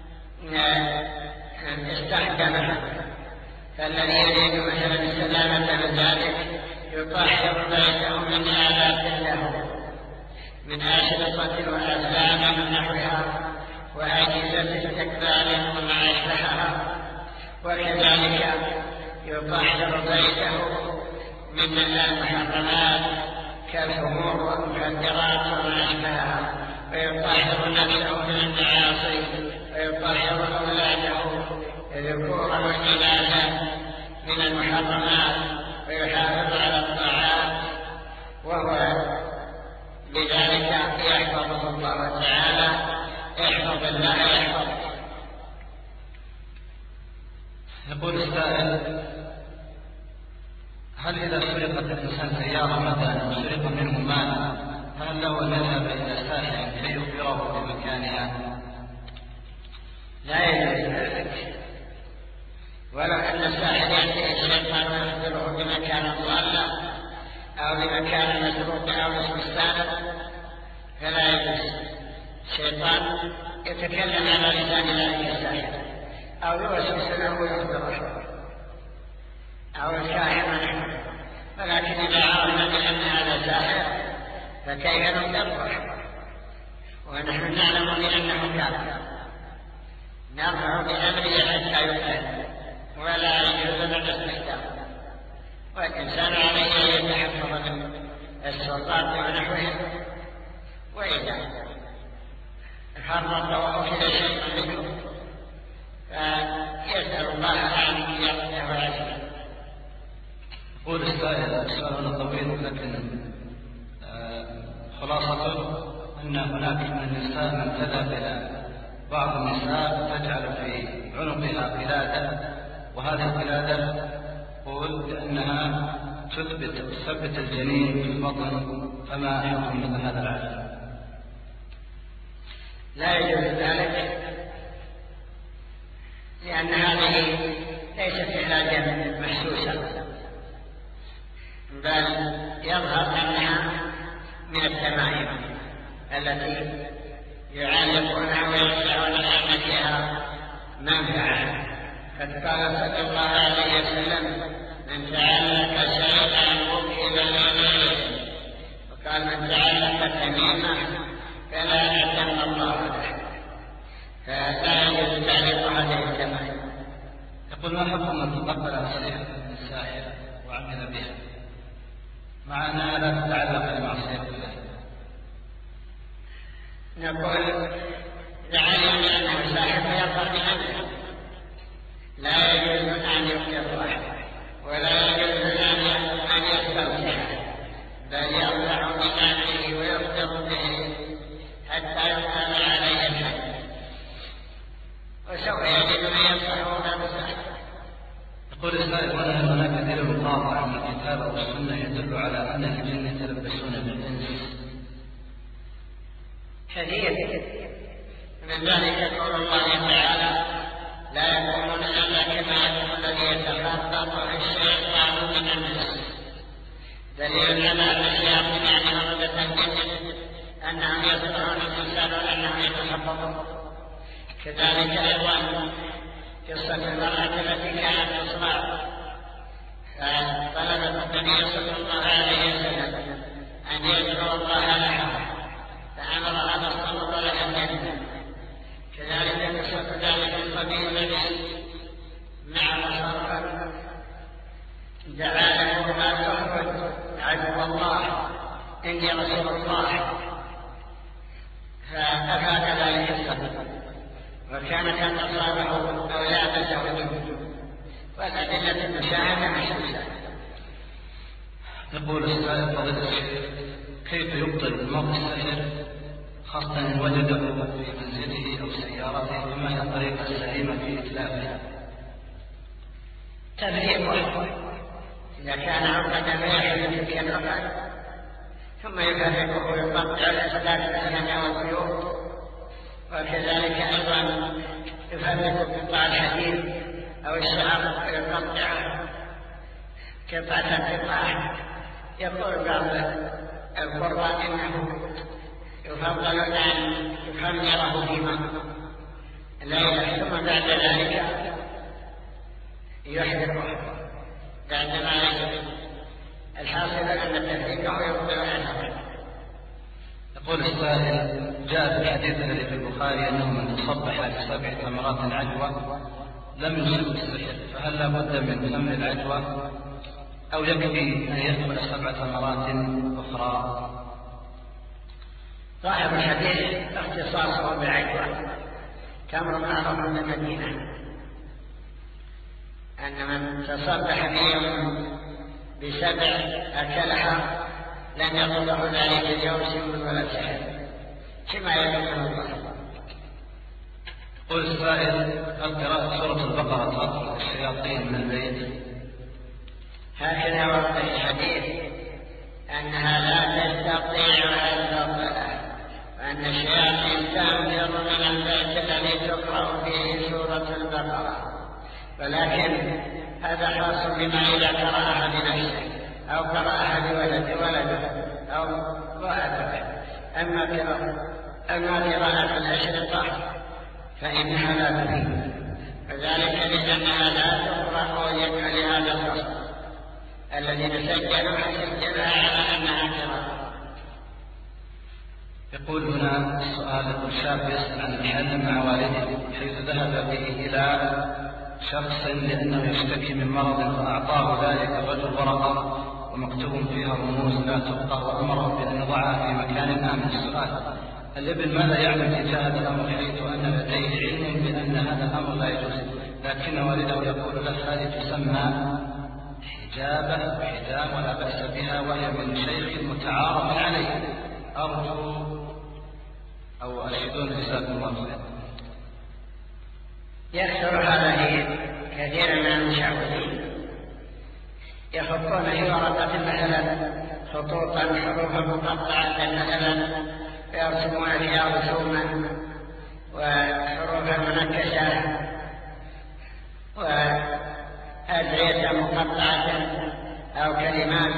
استحكمها. فالذي يريد مثلا السلامة من ذلك يطهر بيته من آلات اللهو من أشرطة وأفلام ونحوها وأجهزة استقبال وما أشبهها، وكذلك يطهر بيته من المحرمات كالخمور والمخدرات وما أشبهها، ويطهر نفسه من المعاصي، ويطهر أولاده ذكورا وإناثا من المحرمات، ويحافظ على الطاعات، وهو بذلك يحفظه الله تعالى. احفظ الله يحفظك. يقول السائل: هل إذا سرقت الإنسان سيارة مثلا وسرق منه مال هل له أن يذهب إلى ساحر كي يخبره بمكانها؟ لا يجوز ذلك، ولو أن الساحر يأتي الشيطان ويخبره بمكان ضالة أو بمكان مسروق أو بستان فلا يجوز. الشيطان يتكلم على لسان ذلك الساحر أو يوسوس له ويخبره أو الكاهن نحن، ولكن إذا عرفنا بأن هذا ساحر فكيف نقره ونحن نعلم بأنه كافر؟ نرفع بأمره حتى يقتل ولا يجوز لنا الاستخدام، والإنسان عليه أن يتحفظ من السلطات ونحوهم، وإذا فرط وأخذ شيء منه فيسأل الله أن يغفر ويسلم. يقول السائل سؤال طويل لكن خلاصته أن هناك من النساء من تذهب إلى بعض النساء تجعل في عنقها قلادة، وهذه القلادة قول بأنها تثبت تثبت الجنين في البطن، فما حكم مثل هذا العمل؟ لا يجوز ذلك، لأن هذه ليست علاجا محسوسا، بل يظهر أنها من التمائم التي يعلقونها ويدفعون لأن فيها منفعة. قد قال صلى الله عليه وسلم: من تعلق شيئا وكل إليه، وقال: من تعلق تميمة فلا أتم الله له. فلا يجوز تعليق هذه التمائم. يقول: ما حكم من تقبل السحر من الساحر وعمل بها مع أنها لا تتعلق بالمعصية؟ نقول: لعلم أنه ساحر فيقع بأمره، لا يجوز أن يقر ولا يجوز أن يسترجع، بل يرفع بأمره ويقدر به، حتى يقام عليه الحد، وسوف يجد من ينصحه بالمصلحة. يقول السائل: هل هناك دليل قاطع من الكتاب أو السنة يدل على أن الجن يتلبسون بالإنس؟ كثير، من ذلك قول الله تعالى: لا يقومون إلا كما يقوم الذي يتخبطه الشيطان من المس. دليل على أن الشياطين يعني مرضة الجن أنهم يصدرون الإنسان وأنهم يتخبطون. كذلك أيضا قصة المرأة التي كانت تصرع، فطلبت النبي صلى الله عليه وسلم أن يدعو الله لها، فأمرها بالصمت لها الجنة. كذلك قصة ذلك الصبي الذي مع مصرفا دعا له ما تخرج عدو الله إني رسول الله، فأفاد ذلك الصبي وكانت أن أصابه أولاد زوجه، والأدلة المشاهدة محسوسة. يقول السائل: فضيلة الشيخ، كيف يبطل المرء السحر خاصة إن وجده في منزله أو سيارته؟ وما هي الطريقة السليمة في إتلافه؟ تفريقه إذا كان عقدا واحدا تلك العقد، ثم يفرقه ويقطع الأسباب الأسنان والبيوت، وكذلك أيضا يفرق قطع الحديد أو الشعر ويقطع قطعة قطعة. يقول بعض القراء إنه يفضل أن يخمره في ماء ليلة ثم بعد ذلك يحرقه بعدما يجب. الحاصل أن تفريقه يبطل عنه. يقول السائل: جاء في الحديث الذي في البخاري أنه من تصبح بسبع ثمرات عجوة لم يصب السحر، فهل لا بد من ثمر العجوة أو يكفي أن يأكل سبع ثمرات أخرى؟ صاحب الحديث اختصاصه بالعجوة تمر معروف من المدينة، أن من تصبح في يوم بسبع أكلها لن يضره ذلك اليوم سم ولا سحر، كما يقول الله. يقول السائل: القراءة سورة البقرة تطرد الشياطين من البيت؟ هكذا ورد في الحديث أنها لا تستطيع أن تطلع، وأن الشياطين تنفر من البيت الذي تقرأ فيه سورة البقرة، ولكن هذا خاص بما إذا قرأها بنفسه أو قرأها بولد ولده أو ضعفه. أما قراءة أما قراءة الأشرطة فإنها لا تفيد، وذلك لأنها لا تقرأ لهذا الفصل. الذين سجلوا سجلها على أنها قراءة. يقول هنا السؤال: الشاب يسأل عن الحل مع والده حيث ذهب به إلى شخص لأنه يشتكي من مرض، فأعطاه ذلك الرجل ورقة ومكتوب فيها رموز لا تبقى، وأمره بأن يضعها في مكان آمن. السؤال: الابن ماذا يعمل تجاه هذا الأمر حيث أن لديه علم بأن هذا الأمر لا يجوز، لكن والده يقول له هذه تسمى حجابة وحجام ولا بأس بها، وهي من شيخ متعارف عليه. أرجو أو أرشدون جزاكم الله خيرا. يكثر هذا في كثير من المشعوذين، يخطون في ورقة مثلا خطوطا حروفا مقطعة مثلا، يرسمون فيها رسوما وحروفا منكسة وأدعية مقطعة أو كلمات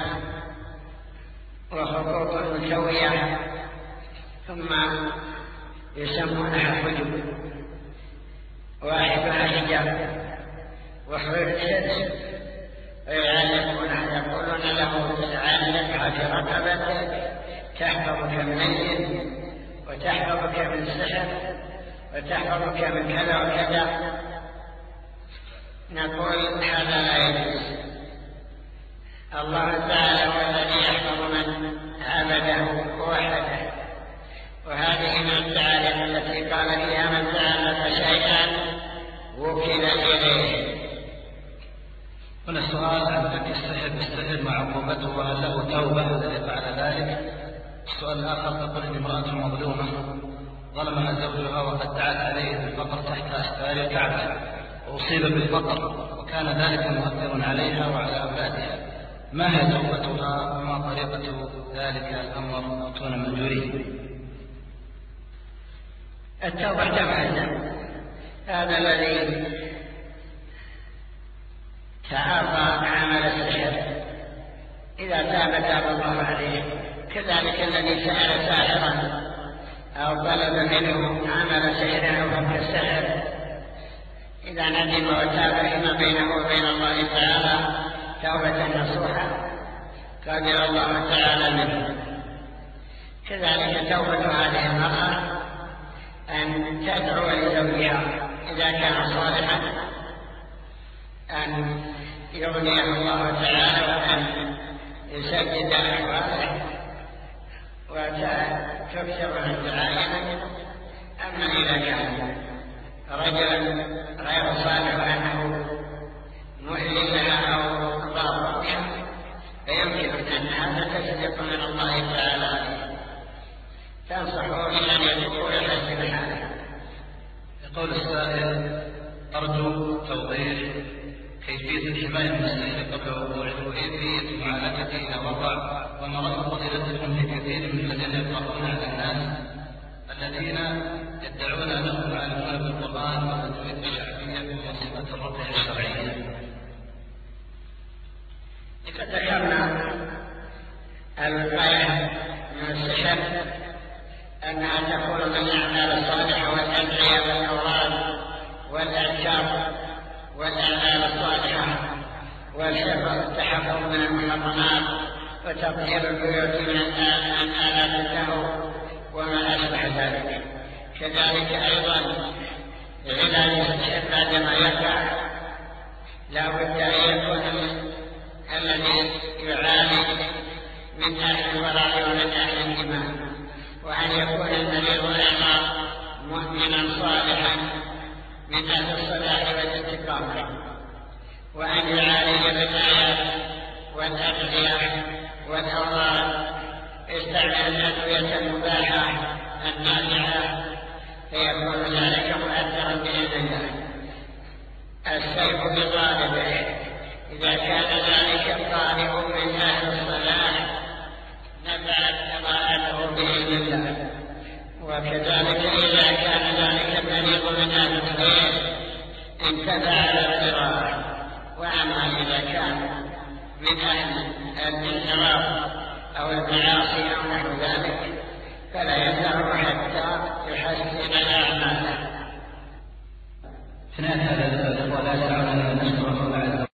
وخطوط مكوية، ثم يسمونها حجب، واحدها حجاب وحروف سدس، ويعلمونها يقولون له تعلقها في رقبتك تحفظك من الجن وتحفظك من السحر وتحفظك من كذا وكذا. نقول هذا لا يجوز. الله تعالى هو الذي يحفظ من عبده ووحده، وهذه من التعاليم التي قال فيها من تعلق شيئا وكل إليه. هنا السؤال عن ترك السحر بالسحر مع عقوبته، وهل له توبة الذي فعل ذلك؟ السؤال الآخر: تقول امرأة مظلومة ظلمها زوجها وقد دعت عليه بالفقر تحت أستار الكعبة وأصيب بالفقر وكان ذلك مؤثر عليها وعلى أولادها، ما هي توبتها وما طريقة ذلك الأمر أعطونا مأجورين؟ التوبة جمعنا هذا الذي تعاطى عمل السحر إذا تاب تاب الله عليه، كذلك الذي سأل ساحرا أو طلب منه عمل سحر أو فك السحر إذا ندم وتاب فيما بينه وبين الله تعالى توبة نصوحة قبل الله تعالى منه. كذلك توبة هذه المرأة أن تدعو لزوجها إذا كان صالحا أن يغنيه الله تعالى وأن يسدد أحواله وتكثر من دعائها. أما إذا كان رجلا غير صالح وأنه مؤذن لها أو ضار بها فيمكن أن هذا تصدق من الله تعالى تنصحه بأن يتوب ويحسن حاله. يقول السائل: أرجو توضيح كيفية الحماية من السحر قبل وقوعه وكيفية معالجته إذا وقع، وما رأي فضيلتكم في كثير من الذين يقرؤون على الناس الذين يدعون أنهم يعلمون بالقرآن والتجويد الشعبية بواسطة الرقية الشرعية. لقد ذكرنا الوقاية من السحر أنها تكون من الأعمال الصالحة والأدعية والأوراد والأذكار والأعمال الصالحة والتحفظ من المحرمات وتطهير البيوت من آلات اللهو وما أشبه ذلك. كذلك أيضا علاج السحر بعدما يقع لا بد أن يكون الذي يعالج من أهل الورع ومن أهل الإيمان، وأن يكون المريض أيضا مؤمنا صالحا من أهل الصلاح والاستقامة، وأن يعالج بالآيات والأدعية والأوراد، يستعمل الأدوية المباحة النافعة فيكون ذلك مؤثرا بإذن الله. السيف بطالبه إذا كان ذلك الطالب من أهل الصلاح نفعت قراءته بإذن الله، وكذلك إذا كان ذلك المريض من أهل الخير انتفع على القراءة. وأما إذا كان من أهل الانحراف أو المعاصي أو نحو ذلك فلا يزال حتى يحسن أعماله. في نهاية هذا الأسبوع لا يسعنا أن نشكر الله